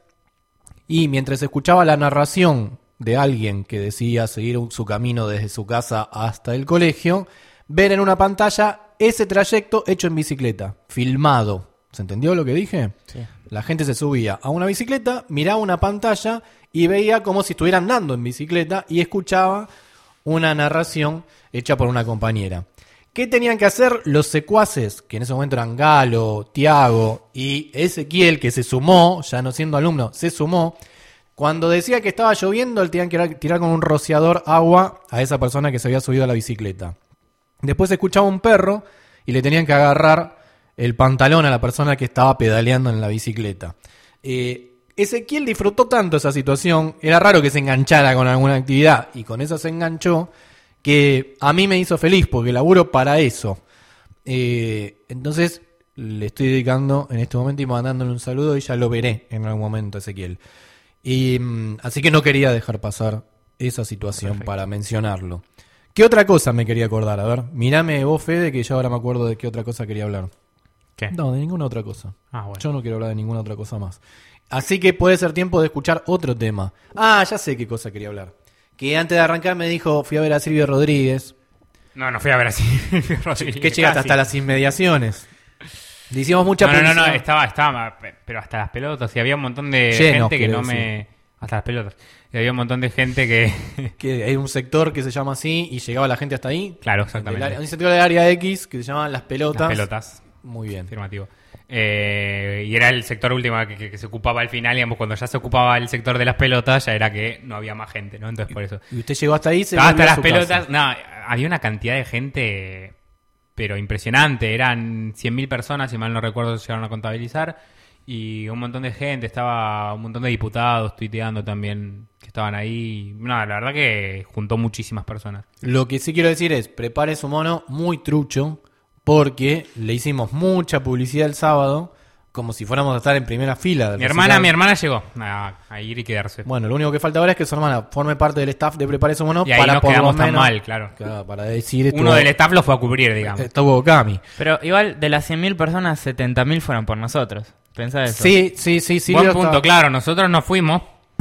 y mientras escuchaba la narración de alguien que decía seguir un- su camino desde su casa hasta el colegio, ver en una pantalla ese trayecto hecho en bicicleta, filmado. ¿Se entendió lo que dije? Sí. La gente se subía a una bicicleta, miraba una pantalla y veía como si estuviera andando en bicicleta y escuchaba una narración hecha por una compañera. ¿Qué tenían que hacer los secuaces? Que en ese momento eran Galo, Tiago y Ezequiel, que se sumó, ya no siendo alumno, se sumó. Cuando decía que estaba lloviendo, él tenía que tirar- tirar con un rociador agua a esa persona que se había subido a la bicicleta. Después escuchaba un perro y le tenían que agarrar el pantalón a la persona que estaba pedaleando en la bicicleta. Eh, Ezequiel disfrutó tanto esa situación, era raro que se enganchara con alguna actividad y con eso se enganchó, que a mí me hizo feliz porque laburo para eso. Eh, entonces le estoy dedicando en este momento y mandándole un saludo y ya lo veré en algún momento, Ezequiel. Y, mm, así que no quería dejar pasar esa situación Perfecto. para mencionarlo. ¿Qué otra cosa me quería acordar? A ver, mirame vos, Fede, que yo ahora me acuerdo de qué otra cosa quería hablar. ¿Qué? No, de ninguna otra cosa. Ah, bueno. Yo no quiero hablar de ninguna otra cosa más. Así que puede ser tiempo de escuchar otro tema. Ah, ya sé qué cosa quería hablar. Que antes de arrancar me dijo, fui a ver a Silvio Rodríguez, No, no fui a ver así. que llegaste hasta las inmediaciones. Le hicimos mucha No, no, no, no, publicidad. estaba, estaba, pero hasta las pelotas. Y había un montón de Llenos, gente que quiero no me... Hasta las pelotas. Y había un montón de gente que... Que hay un sector que se llama así y llegaba la gente hasta ahí. Claro, Del exactamente. área- un sector del área X que se llama Las Pelotas. Las pelotas. Muy bien. Afirmativo. Eh, y era el sector último que, que- que se ocupaba al final, y digamos, cuando ya se ocupaba el sector de las pelotas, ya era que no había más gente, ¿no? Entonces por eso. Y usted llegó hasta ahí, se Estaba volvió hasta a las su pelotas, casa. no, había una cantidad de gente, pero impresionante. Eran cien mil personas, si mal no recuerdo, se llegaron a contabilizar. Y un montón de gente, estaba un montón de diputados tuiteando también que estaban ahí. No, la verdad que juntó muchísimas personas. Lo que sí quiero decir es, prepare su mono muy trucho, porque le hicimos mucha publicidad el sábado, como si fuéramos a estar en primera fila. del Mi hermana, recital. mi hermana llegó a, a ir y quedarse. Bueno, lo único que falta ahora es que su hermana forme parte del staff de Prepare su mono Y ahí para nos por lo quedamos tan menos- mal, claro. Claro, para decir esto. Uno del staff lo fue a cubrir, digamos. Estuvo Cami. Pero igual, de las cien mil personas, setenta mil fueron por nosotros. Pensá eso. Sí, sí, sí, sí. Buen Leo punto, está- claro. Nosotros no fuimos,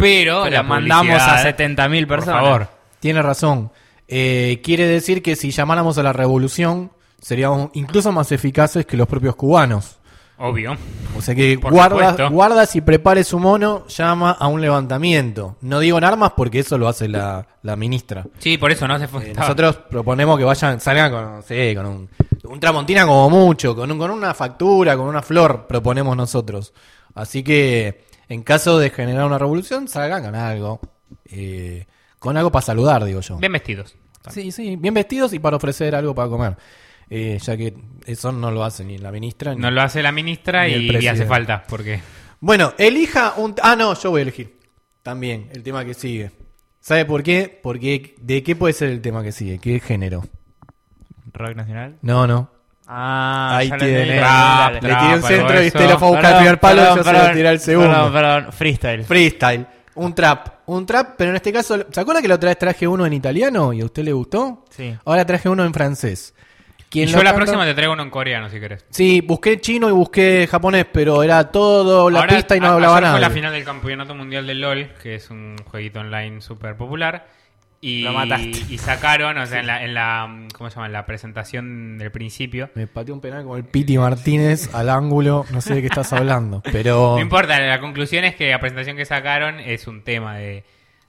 pero, Pero la mandamos publicidad, a setenta mil por personas. favor. Tiene razón. Eh, quiere decir que si llamáramos a la revolución, seríamos incluso más eficaces que los propios cubanos. Obvio. O sea que Por guarda, supuesto. guarda si prepare su mono, llama a un levantamiento. No digo en armas porque eso lo hace la, la ministra. Sí, por eso no se fue. Eh, estaba- nosotros proponemos que vayan, salgan con, sí, con un, un tramontina como mucho, con, un, con una factura, con una flor, proponemos nosotros. Así que, en caso de generar una revolución, salgan con algo. Eh, con algo para saludar, digo yo. Bien vestidos. Sí, sí, bien vestidos y para ofrecer algo para comer. Eh, ya que eso no lo hace ni la ministra. Ni... No lo hace la ministra Ni el y, y presidente. hace falta, porque... Bueno, elija un... Ah, no, yo voy a elegir. También, el tema que sigue. ¿Sabe por qué? Porque ¿de qué puede ser el tema que sigue? ¿Qué género? ¿Rock nacional? No, no. Ah, Ahí ya lo tiene. entendí. Trap, Le trap, tiré un algo centro de y eso. usted lo fue a buscar al primer palo y yo se lo tiré al segundo. Perdón, perdón, freestyle. Freestyle. Un trap. Un trap, pero en este caso... ¿Se acuerda que la otra vez traje uno en italiano y a usted le gustó? Sí. Ahora traje uno en francés. Y ¿Quién yo lo la canta? próxima te traigo uno en coreano, si querés. Sí, busqué chino y busqué japonés, pero era todo la Ahora, pista y no a- hablaba ayer nada. fue la final del Campeonato Mundial de LOL, que es un jueguito online súper popular. Y, Lo mataste. y sacaron, o sea, en la, en la ¿cómo se llama? En la presentación del principio. Me pateó un penal como el Piti Martínez al ángulo, no sé de qué estás hablando, pero... No importa, la conclusión es que la presentación que sacaron es un tema de,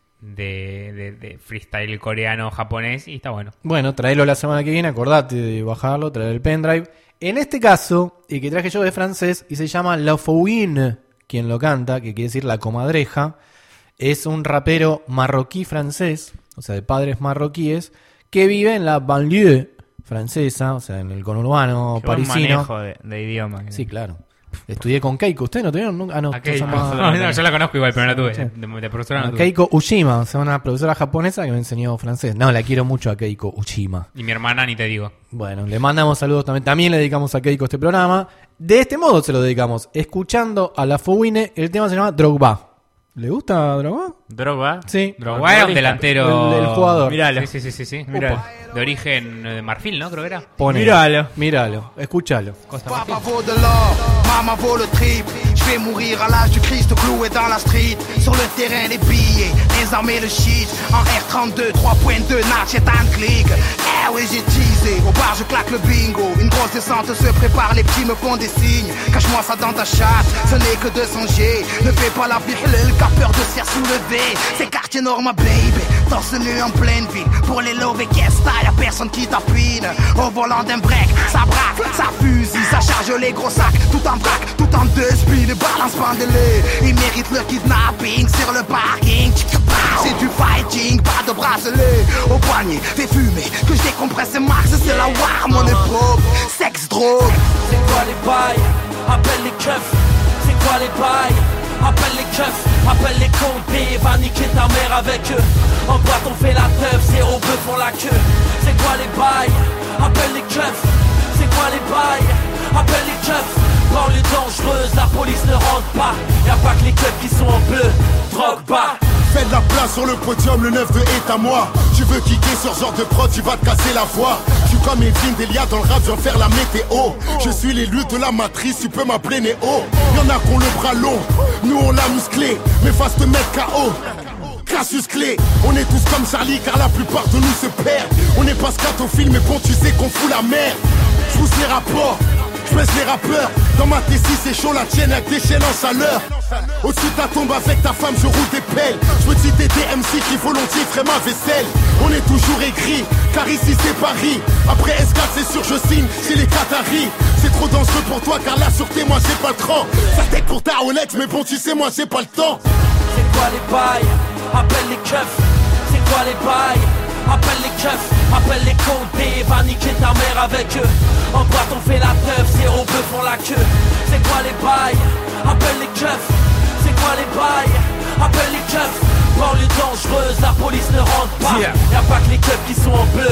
de, de, de freestyle coreano-japonés y está bueno. Bueno, traelo la semana que viene, acordate de bajarlo, traer el pendrive. En este caso, el que traje yo de francés y se llama La Fouine, quien lo canta, que quiere decir la comadreja, es un rapero marroquí francés, o sea, de padres marroquíes, que vive en la banlieue francesa, o sea, en el conurbano Qué buen parisino. manejo de, de idioma. Sí, claro. Estudié con Keiko. ¿Ustedes no tuvieron nunca? Ah, no, ¿A usted qué? se llama- No, no, yo la conozco igual, pero no la tuve. Sí. De, de profesora no Ah, tuve. Keiko Ushima, o sea, una profesora japonesa que me enseñó francés. No, la quiero mucho a Keiko Ushima. Y mi hermana ni te digo. Bueno, le mandamos saludos también. También le dedicamos a Keiko este programa. De este modo se lo dedicamos. Escuchando a la Fouine, el tema se llama Drogba. ¿Le gusta Drogba? ¿Droga? Sí. Drogba era un delantero. El- el jugador. Míralo. Sí, sí, sí, sí. sí. Míralo. De origen eh, de Marfil, ¿no? Creo que era. Pone. Míralo. Míralo, escúchalo. Costa Marfil. Papa vaut de l'or, maman vaut le triple. Je vais mourir à l'âge du Christ cloué dans la street. Sur le terrain des billets, les armées le shit. En R trente-deux, trois point deux, Natch et un clic. Eh oui, j'ai teasé, au bar je claque le bingo. Une grosse descente se prépare, les petits me font des signes. Cache-moi ça dans ta chatte, ce n'est que deux cents G. Ne fais pas la le car peur de se faire soulever. C'est quartier nord, ma baby. Torse nu en pleine ville. Pour les lobes qu'est-ce y'a personne qui tapine. Au volant d'un break, ça braque, ça fusille, ça charge les gros sacs. Tout en braque, tout en deux speed. Balance pendelé, ils méritent le kidnapping sur le parking. C'est du fighting, pas de bracelet. Au poignet, des fumées, que je décompresse max. C'est la war, mon époque. Sexe, drogue. C'est quoi les bails? Appelle les keufs. C'est quoi les bails? Appelle les keufs, appelle les comptes, va niquer ta mère avec eux. En boîte on fait la teuf, zéro bœuf font la queue. C'est quoi les bails? Appelle les keufs. C'est quoi les bails? Appelle les keufs. Banlieue dangereuse, la police ne rentre pas. Y'a pas que les keufs qui sont en bleu. Drogue bas. Fais de la place sur le podium, le neuf de est à moi. Tu veux kicker sur ce genre de prod, tu vas te casser la voix. Je suis comme Evelyne Delia dans le rap, je viens faire la météo. Je suis l'élu de la matrice, tu peux m'appeler Néo. Y'en a qui ont le bras long, nous on l'a musclé. Mais face te mettre K O. Cassius Clé, on est tous comme Charlie car la plupart de nous se perdent. On n'est pas scatophile mais bon tu sais qu'on fout la merde. Je pousse les rapports, je baisse les rappeurs. Dans ma T six c'est chaud, la tienne avec des chaînes en chaleur. Au-dessus de ta tombe avec ta femme je roule des pelles. Je peux te citer des M C qui volontiers feraient ma vaisselle. On est toujours aigri, car ici c'est Paris. Après S quatre c'est sûr je signe, c'est les Qataris. C'est trop dangereux pour toi car la sûreté moi j'ai pas le cran. Ça t'aide pour ta Rolex mais bon tu sais moi j'ai pas le temps. C'est quoi les bails? Appelle les keufs. C'est quoi les bails? Appelle les keufs. Appelle les comptes, va niquer ta mère avec eux. En boîte on fait la teuf, zéro bœuf font la queue. C'est quoi les bails? Appelle les keufs. C'est quoi les bails? Appelle les keufs. Banlieue dangereuse, la police ne rentre pas. Y'a pas que les keufs qui sont en bleu.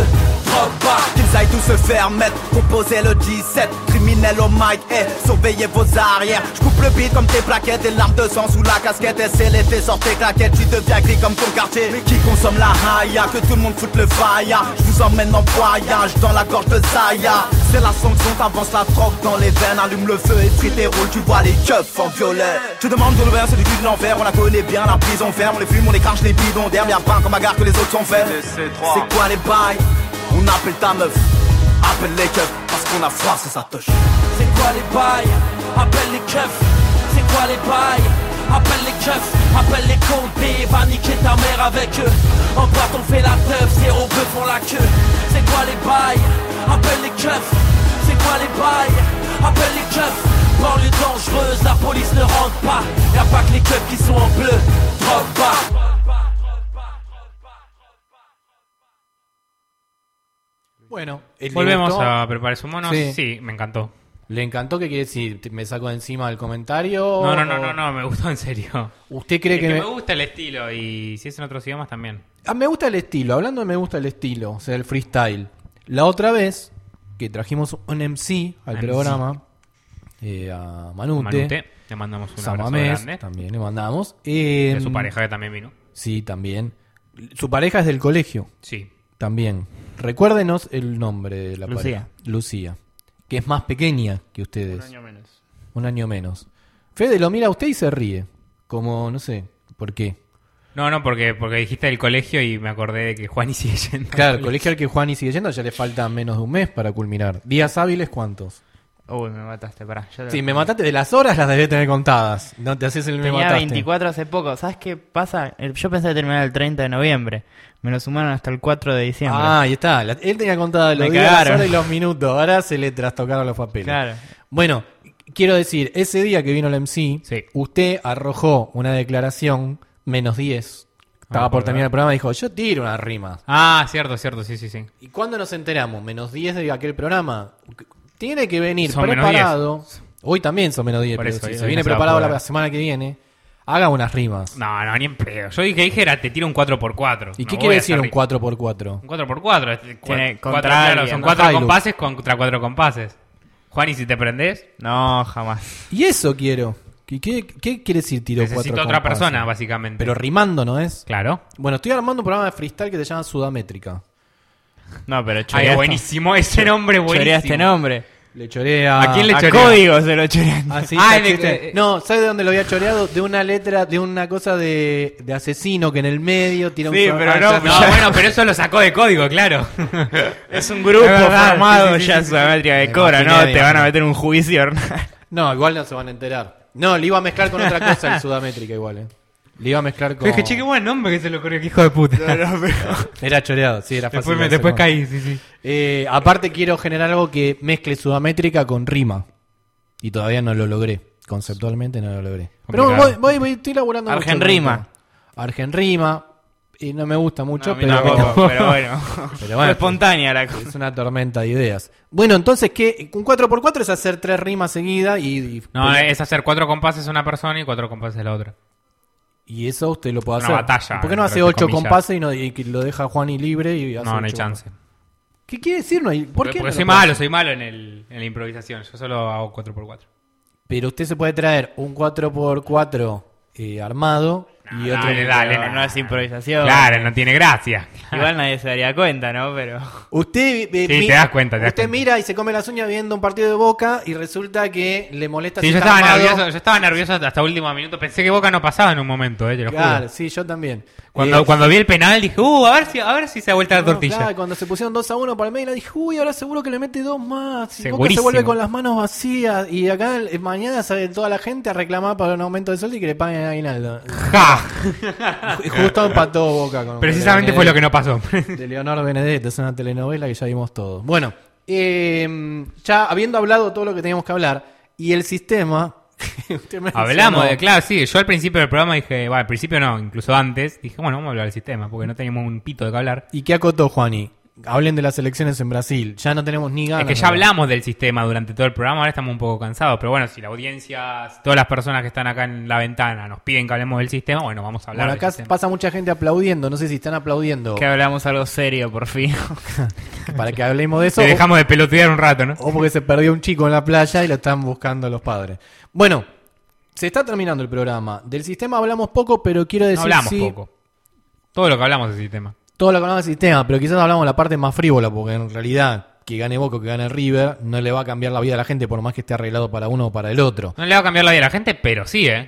Drogba. Qu'ils aillent tous se faire mettre, composer le dix-sept. Criminel au mic, eh, surveillez vos arrières. J'coupe le beat comme tes plaquettes, des larmes de sang sous la casquette. Et c'est l'été, sort tes claquettes, tu deviens gris comme ton quartier. Qui consomme la haya, que tout le monde foute le faya. J'vous emmène en voyage dans la gorge de Zaya. C'est la sanction, t'avances la drogue dans les veines. Allume le feu et frite tes rôles, tu vois les keufs en violet. Tu demandes de l'ouvert, c'est du cul de l'enfer. On la connaît bien, la prison ferme. On les fume, on les crache, les bidons d'air. Y'a pas comme bagarre que les autres sont faits. C'est quoi les bails? On appelle ta meuf, appelle les keufs, parce qu'on a froid, c'est sa touche. C'est quoi les bails? Appelle les keufs. C'est quoi les bails? Appelle les keufs, appelle les comptes B, va niquer ta mère avec eux. En boîte on fait la teuf, zéro bœuf font la queue. C'est quoi les bails? Appelle les keufs. C'est quoi les bails? Appelle les keufs. Banlieue dangereuse, la police ne rentre pas. Y'a pas que les keufs qui sont en bleu. Drogue pas. Bueno, ¿le Volvemos gustó? a preparar su mono. Sí. Sí. me encantó. ¿Le encantó? ¿Qué quiere decir? ¿Te- ¿Me saco de encima del comentario? No, no, no, o- no, no, me gustó en serio. ¿Usted cree Es que, que me... me gusta el estilo y si es en otros idiomas también. Ah, me gusta el estilo? Hablando de me gusta el estilo, o sea, el freestyle. La otra vez que trajimos un M C al M C. programa, eh, a Manute, Manute, le mandamos un abrazo Samamés, grande. también le mandamos. Eh, De su pareja que también vino. Sí, también. Su pareja es del colegio, Sí. también. Recuérdenos el nombre de la Lucía. pareja. Lucía. Que es más pequeña que ustedes. Un año menos. Un año menos. Fede lo mira a usted y se ríe. Como, no sé, ¿por qué? No, no, porque, porque dijiste el colegio y me acordé de que Juani sigue yendo. Claro, el colegio al que Juani sigue yendo ya le falta menos de un mes para culminar. ¿Días hábiles cuántos? Uy, me mataste, pará. yo te- Sí, me mataste de las horas, las debía tener contadas. No te haces el me Tenía mataste. veinticuatro hace poco. ¿Sabes qué pasa? El- Yo pensé terminar el treinta de noviembre. Me lo sumaron hasta el cuatro de diciembre. Ah, ahí está. La- él tenía contadas los Me días, las cagaron. horas y los minutos. Ahora se le trastocaron los papeles. Claro. Bueno, quiero decir, ese día que vino el M C, Sí. usted arrojó una declaración menos diez. Estaba Ah, por por terminar ver. el programa y dijo, yo tiro una rima. Ah, cierto, cierto, sí, sí, sí. ¿Y cuándo nos enteramos? Menos diez de aquel programa. Tiene que venir Son menos preparado. Hoy también son menos diez, Por pero eso, si hoy se no viene se va a preparado poder. la semana que viene, haga unas rimas. No, no, ni en pedo. Yo dije, dije era, te tiro un cuatro por cuatro. ¿Y No qué voy quiere a decir hacer un ri- cuatro por cuatro? Un cuatro por cuatro. Tiene Cuatro, contra claro, alguien, son ¿no? cuatro Hilux. compases contra cuatro compases. Juan, ¿y si te prendés? No, jamás. Y eso quiero. ¿Qué, qué, qué quiere decir tiro Necesito cuatro otra compases? persona, básicamente. Pero rimando, ¿no es? Claro. Bueno, estoy armando un programa de freestyle que se llama Sudamétrica. No, pero Ay, choreaste. buenísimo, ese nombre buenísimo. Choreaste nombre. Le choré a... ¿A quién le A choreó? código se lo chorean. Ah, sí, Ah, está de- chiste. de- No, ¿sabes de dónde lo había choreado? De una letra, de una cosa de, de asesino que en el medio tira un... Sí, son- pero Ah, no, ya No, bueno, pero eso lo sacó de código, claro. Es un grupo Es verdad, formado sí, sí, ya sí, sí. Sudamétrica de Me Cora, imaginé ¿no? bien. Te van a meter un juicio. No, igual no se van a enterar. No, le iba a mezclar con otra cosa el Sudamétrica igual, eh. Le iba a mezclar con... Pero dije, che, qué buen nombre que se lo ocurrió, que hijo de puta. Era choreado, sí, era fácil. Después, de me, hacer, después ¿no? caí, sí, sí. Eh, aparte quiero generar algo que mezcle Sudamétrica con rima. Y todavía no lo logré. Conceptualmente no lo logré. Pero voy, Complicado. voy, voy, estoy laburando mucho con Argenrima. esto. Argenrima. Y no me gusta mucho, No, a mí pero, tampoco, pero bueno. pero Fue bueno, espontánea la cosa. es una tormenta de ideas. Bueno, entonces, ¿qué? Un cuatro por cuatro es hacer tres rimas seguidas y... y No, es hacer cuatro compases a una persona y cuatro compases a la otra. Y eso usted lo puede Una hacer. batalla, ¿Por qué no hace entre ocho comillas. compases y, no, y que lo deja Juan y libre y hace No, no hay ocho chance. compases? ¿Qué quiere decir? No hay, ¿Por porque qué porque no soy lo puede malo, hacer? soy malo en, el, en la improvisación. Yo solo hago cuatro por cuatro. Pero usted se puede traer un cuatro por cuatro eh, armado y No, otro... dale, dale, Pero no. no es improvisación. Claro, no tiene gracia. Igual nadie se daría cuenta, ¿no? Pero. Usted, eh, Sí, mi- te das cuenta, te das usted cuenta. mira y se come las uñas viendo un partido de Boca y resulta que le molesta Sí, si yo está estaba armado. nervioso, yo estaba nervioso hasta último minuto. Pensé que Boca no pasaba en un momento, eh, te lo Claro, juro. sí, yo también. Cuando, Eh, cuando vi el penal dije, uh, a ver si, a ver si se ha vuelta la no, tortilla. claro, cuando se pusieron dos a uno para el medio, dije, uy, ahora seguro que le mete dos más. Y Boca se Segurísimo. vuelve con las manos vacías. Y acá eh, mañana sale toda la gente a reclamar para un aumento de sueldo y que le paguen a aguinaldo. ¡Ja! Y justo empató Boca con Precisamente fue lo que no pasó. de Leonor Benedetto, es una telenovela que ya vimos todos. Bueno, eh, ya habiendo hablado todo lo que teníamos que hablar, y el sistema... usted me Hablamos mencionó- de, claro, sí, yo al principio del programa dije, bueno, al principio no, incluso antes, dije, bueno, vamos a hablar del sistema, porque no teníamos un pito de qué hablar. ¿Y qué acotó Juani? hablen de las elecciones en Brasil. Ya no tenemos ni ganas. Es que ya hablamos del sistema durante todo el programa, ahora estamos un poco cansados. Pero bueno, si la audiencia, todas las personas que están acá en la ventana nos piden que hablemos del sistema, bueno, vamos a hablar Bueno, del acá sistema. pasa mucha gente aplaudiendo. No sé si están aplaudiendo Que hablamos algo serio, por fin. para que hablemos de eso. Te dejamos de pelotear un rato, ¿no? O porque se perdió un chico en la playa y lo están buscando los padres. Bueno, se está terminando el programa. Del sistema hablamos poco, pero quiero decir... No hablamos sí, poco. Todo lo que hablamos del sistema. todo lo que hablamos del sistema, pero quizás hablamos de la parte más frívola, porque en realidad que gane Boca o que gane River no le va a cambiar la vida a la gente por más que esté arreglado para uno o para el otro. No le va a cambiar la vida a la gente, pero sí, ¿eh?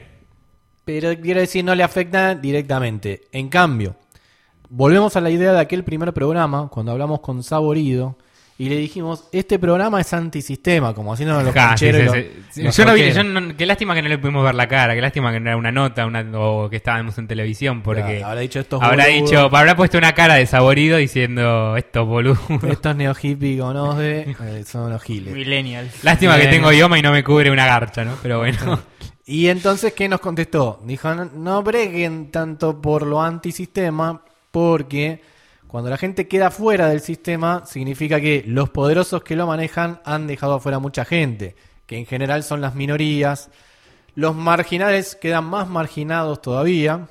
Pero quiero decir, no le afecta directamente. En cambio, volvemos a la idea de aquel primer programa, cuando hablamos con Saborido, y le dijimos, este programa es antisistema, como haciéndonos los Ja, cancheros. sí, y sí, los- sí. los Yo no vi, rockeros. yo no- qué lástima que no le pudimos ver la cara, qué lástima que no era una nota una, o que estábamos en televisión, porque Claro, habrá dicho estos habrá boludos. dicho, habrá puesto una cara de Saborido diciendo estos boludos. Estos neo-hippies conoce, eh, son los giles. Millennials. Lástima que Bien. tengo idioma y no me cubre una garcha, ¿no? Pero bueno. Y entonces, ¿qué nos contestó? Dijo, no, no breguen tanto por lo antisistema, porque cuando la gente queda fuera del sistema, significa que los poderosos que lo manejan han dejado afuera mucha gente, que en general son las minorías. Los marginales quedan más marginados todavía,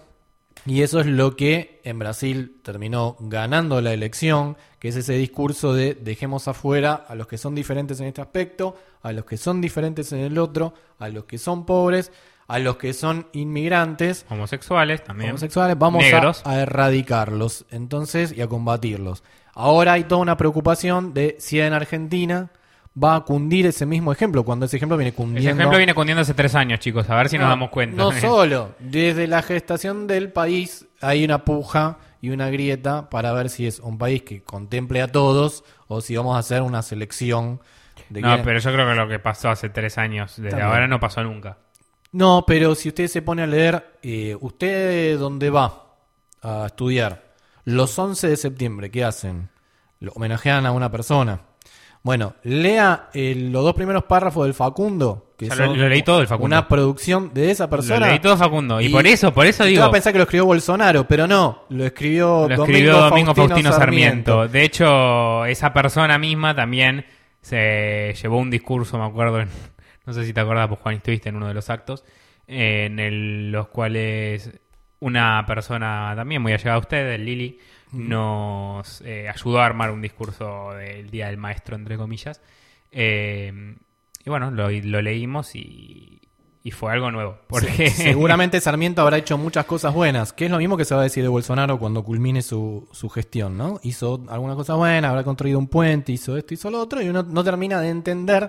y eso es lo que en Brasil terminó ganando la elección, que es ese discurso de dejemos afuera a los que son diferentes en este aspecto, a los que son diferentes en el otro, a los que son pobres, a los que son inmigrantes, Homosexuales también. homosexuales, vamos Negros. a, a erradicarlos entonces y a combatirlos. Ahora hay toda una preocupación de si en Argentina va a cundir ese mismo ejemplo, cuando ese ejemplo viene cundiendo. Ese ejemplo viene cundiendo hace tres años, chicos, a ver si nos No, damos cuenta. No solo, desde la gestación del país hay una puja y una grieta para ver si es un país que contemple a todos o si vamos a hacer una selección de No, quién- pero yo creo que lo que pasó hace tres años, desde También. ahora no pasó nunca. No, pero si usted se pone a leer, eh, ¿usted dónde va a estudiar? Los once de septiembre, ¿qué hacen? Lo homenajean a una persona. Bueno, lea eh, los dos primeros párrafos del Facundo, que Ya lo- son lo leí todo el Facundo. una producción de esa persona. Lo leí todo Facundo. Y, por eso, por eso usted digo. va a pensar que lo escribió Bolsonaro, pero no, lo escribió, Lo escribió Domingo Faustino, Faustino Sarmiento. De hecho, esa persona misma también se llevó un discurso, me acuerdo, en- no sé si te acuerdas, pues Juan, estuviste en uno de los actos, en el- los cuales una persona también muy allegada a ustedes, Lili, nos eh, ayudó a armar un discurso del Día del Maestro, entre comillas. Eh, y bueno, lo, lo leímos y, y fue algo nuevo. Porque Seguramente Sarmiento habrá hecho muchas cosas buenas, que es lo mismo que se va a decir de Bolsonaro cuando culmine su, su gestión, ¿no? Hizo alguna cosa buena, habrá construido un puente, hizo esto, hizo lo otro, y uno no termina de entender,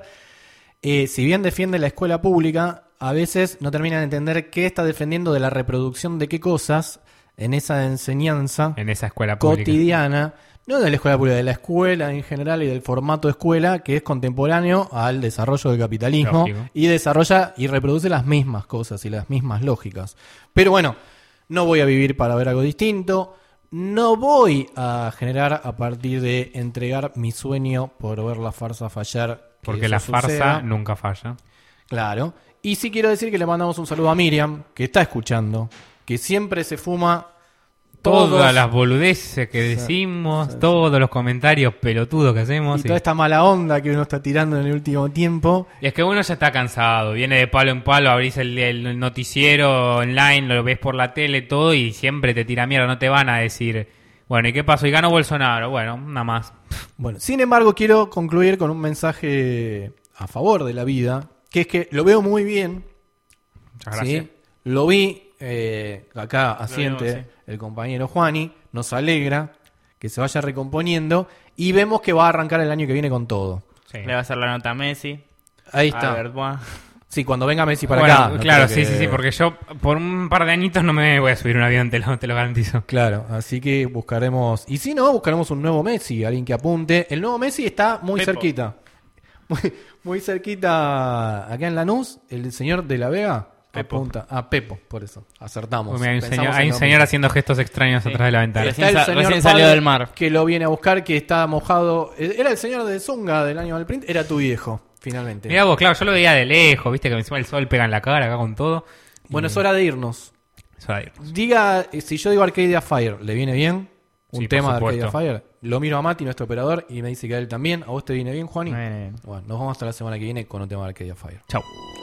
eh, si bien defiende la escuela pública, a veces no termina de entender qué está defendiendo de la reproducción de qué cosas en esa enseñanza en esa escuela pública. cotidiana, no de la escuela pública, de la escuela en general y del formato de escuela que es contemporáneo al desarrollo del capitalismo. Lógico. Y desarrolla y reproduce las mismas cosas y las mismas lógicas. Pero bueno, no voy a vivir para ver algo distinto. No voy a generar a partir de entregar mi sueño por ver la farsa fallar. que Porque eso la suceda. farsa nunca falla. Claro. Y sí quiero decir que le mandamos un saludo a Miriam, que está escuchando, que siempre se fuma todos- Todas las boludeces que Sí, decimos, sí, sí. todos los comentarios pelotudos que hacemos. y y- toda esta mala onda que uno está tirando en el último tiempo. Y es que uno ya está cansado, viene de palo en palo, abrís el, el noticiero online, lo ves por la tele, todo, y siempre te tira mierda, no te van a decir, bueno, ¿y qué pasó? ¿Y ganó Bolsonaro? Bueno, nada más. Bueno, sin embargo, quiero concluir con un mensaje a favor de la vida, que es que lo veo muy bien. Muchas gracias. ¿sí? Lo vi eh, acá asiente vimos, sí. el compañero Juani, nos alegra que se vaya recomponiendo y vemos que va a arrancar el año que viene con todo. Sí. Le va a hacer la nota a Messi. Ahí A está. Verbois. Sí, cuando venga Messi para Bueno, acá. no claro, creo sí, que- sí, sí, porque yo por un par de añitos no me voy a subir un avión, te lo, te lo garantizo. Claro, así que buscaremos. Y si no, buscaremos un nuevo Messi, alguien que apunte. El nuevo Messi está muy Pepo. cerquita. Muy, muy cerquita acá en Lanús, el señor de la Vega Pepo. apunta. Ah, Pepo, por eso. Acertamos. Hay un Pensamos señor, en hay un lo señor mismo. haciendo gestos extraños atrás de la ventana. Está el Recién sa- señor recién padre salió del mar. que lo viene a buscar, que está mojado. Era el señor de Zunga del año del print. Era tu viejo, finalmente. Mirá vos, claro, yo lo veía de lejos, viste que encima el sol pega en la cara acá con todo. Bueno, es hora de irnos. Eso va a irnos. Diga, eh, si yo digo Arcadia Fire, ¿le viene bien? un Sí, tema de por Arcadia supuesto. Fire. Lo miro a Mati, nuestro operador, y me dice que a él también. ¿A vos te viene bien, Juani? Bien, bien. Bueno, nos vemos hasta la semana que viene con un tema de Arcadia Fire. Chau.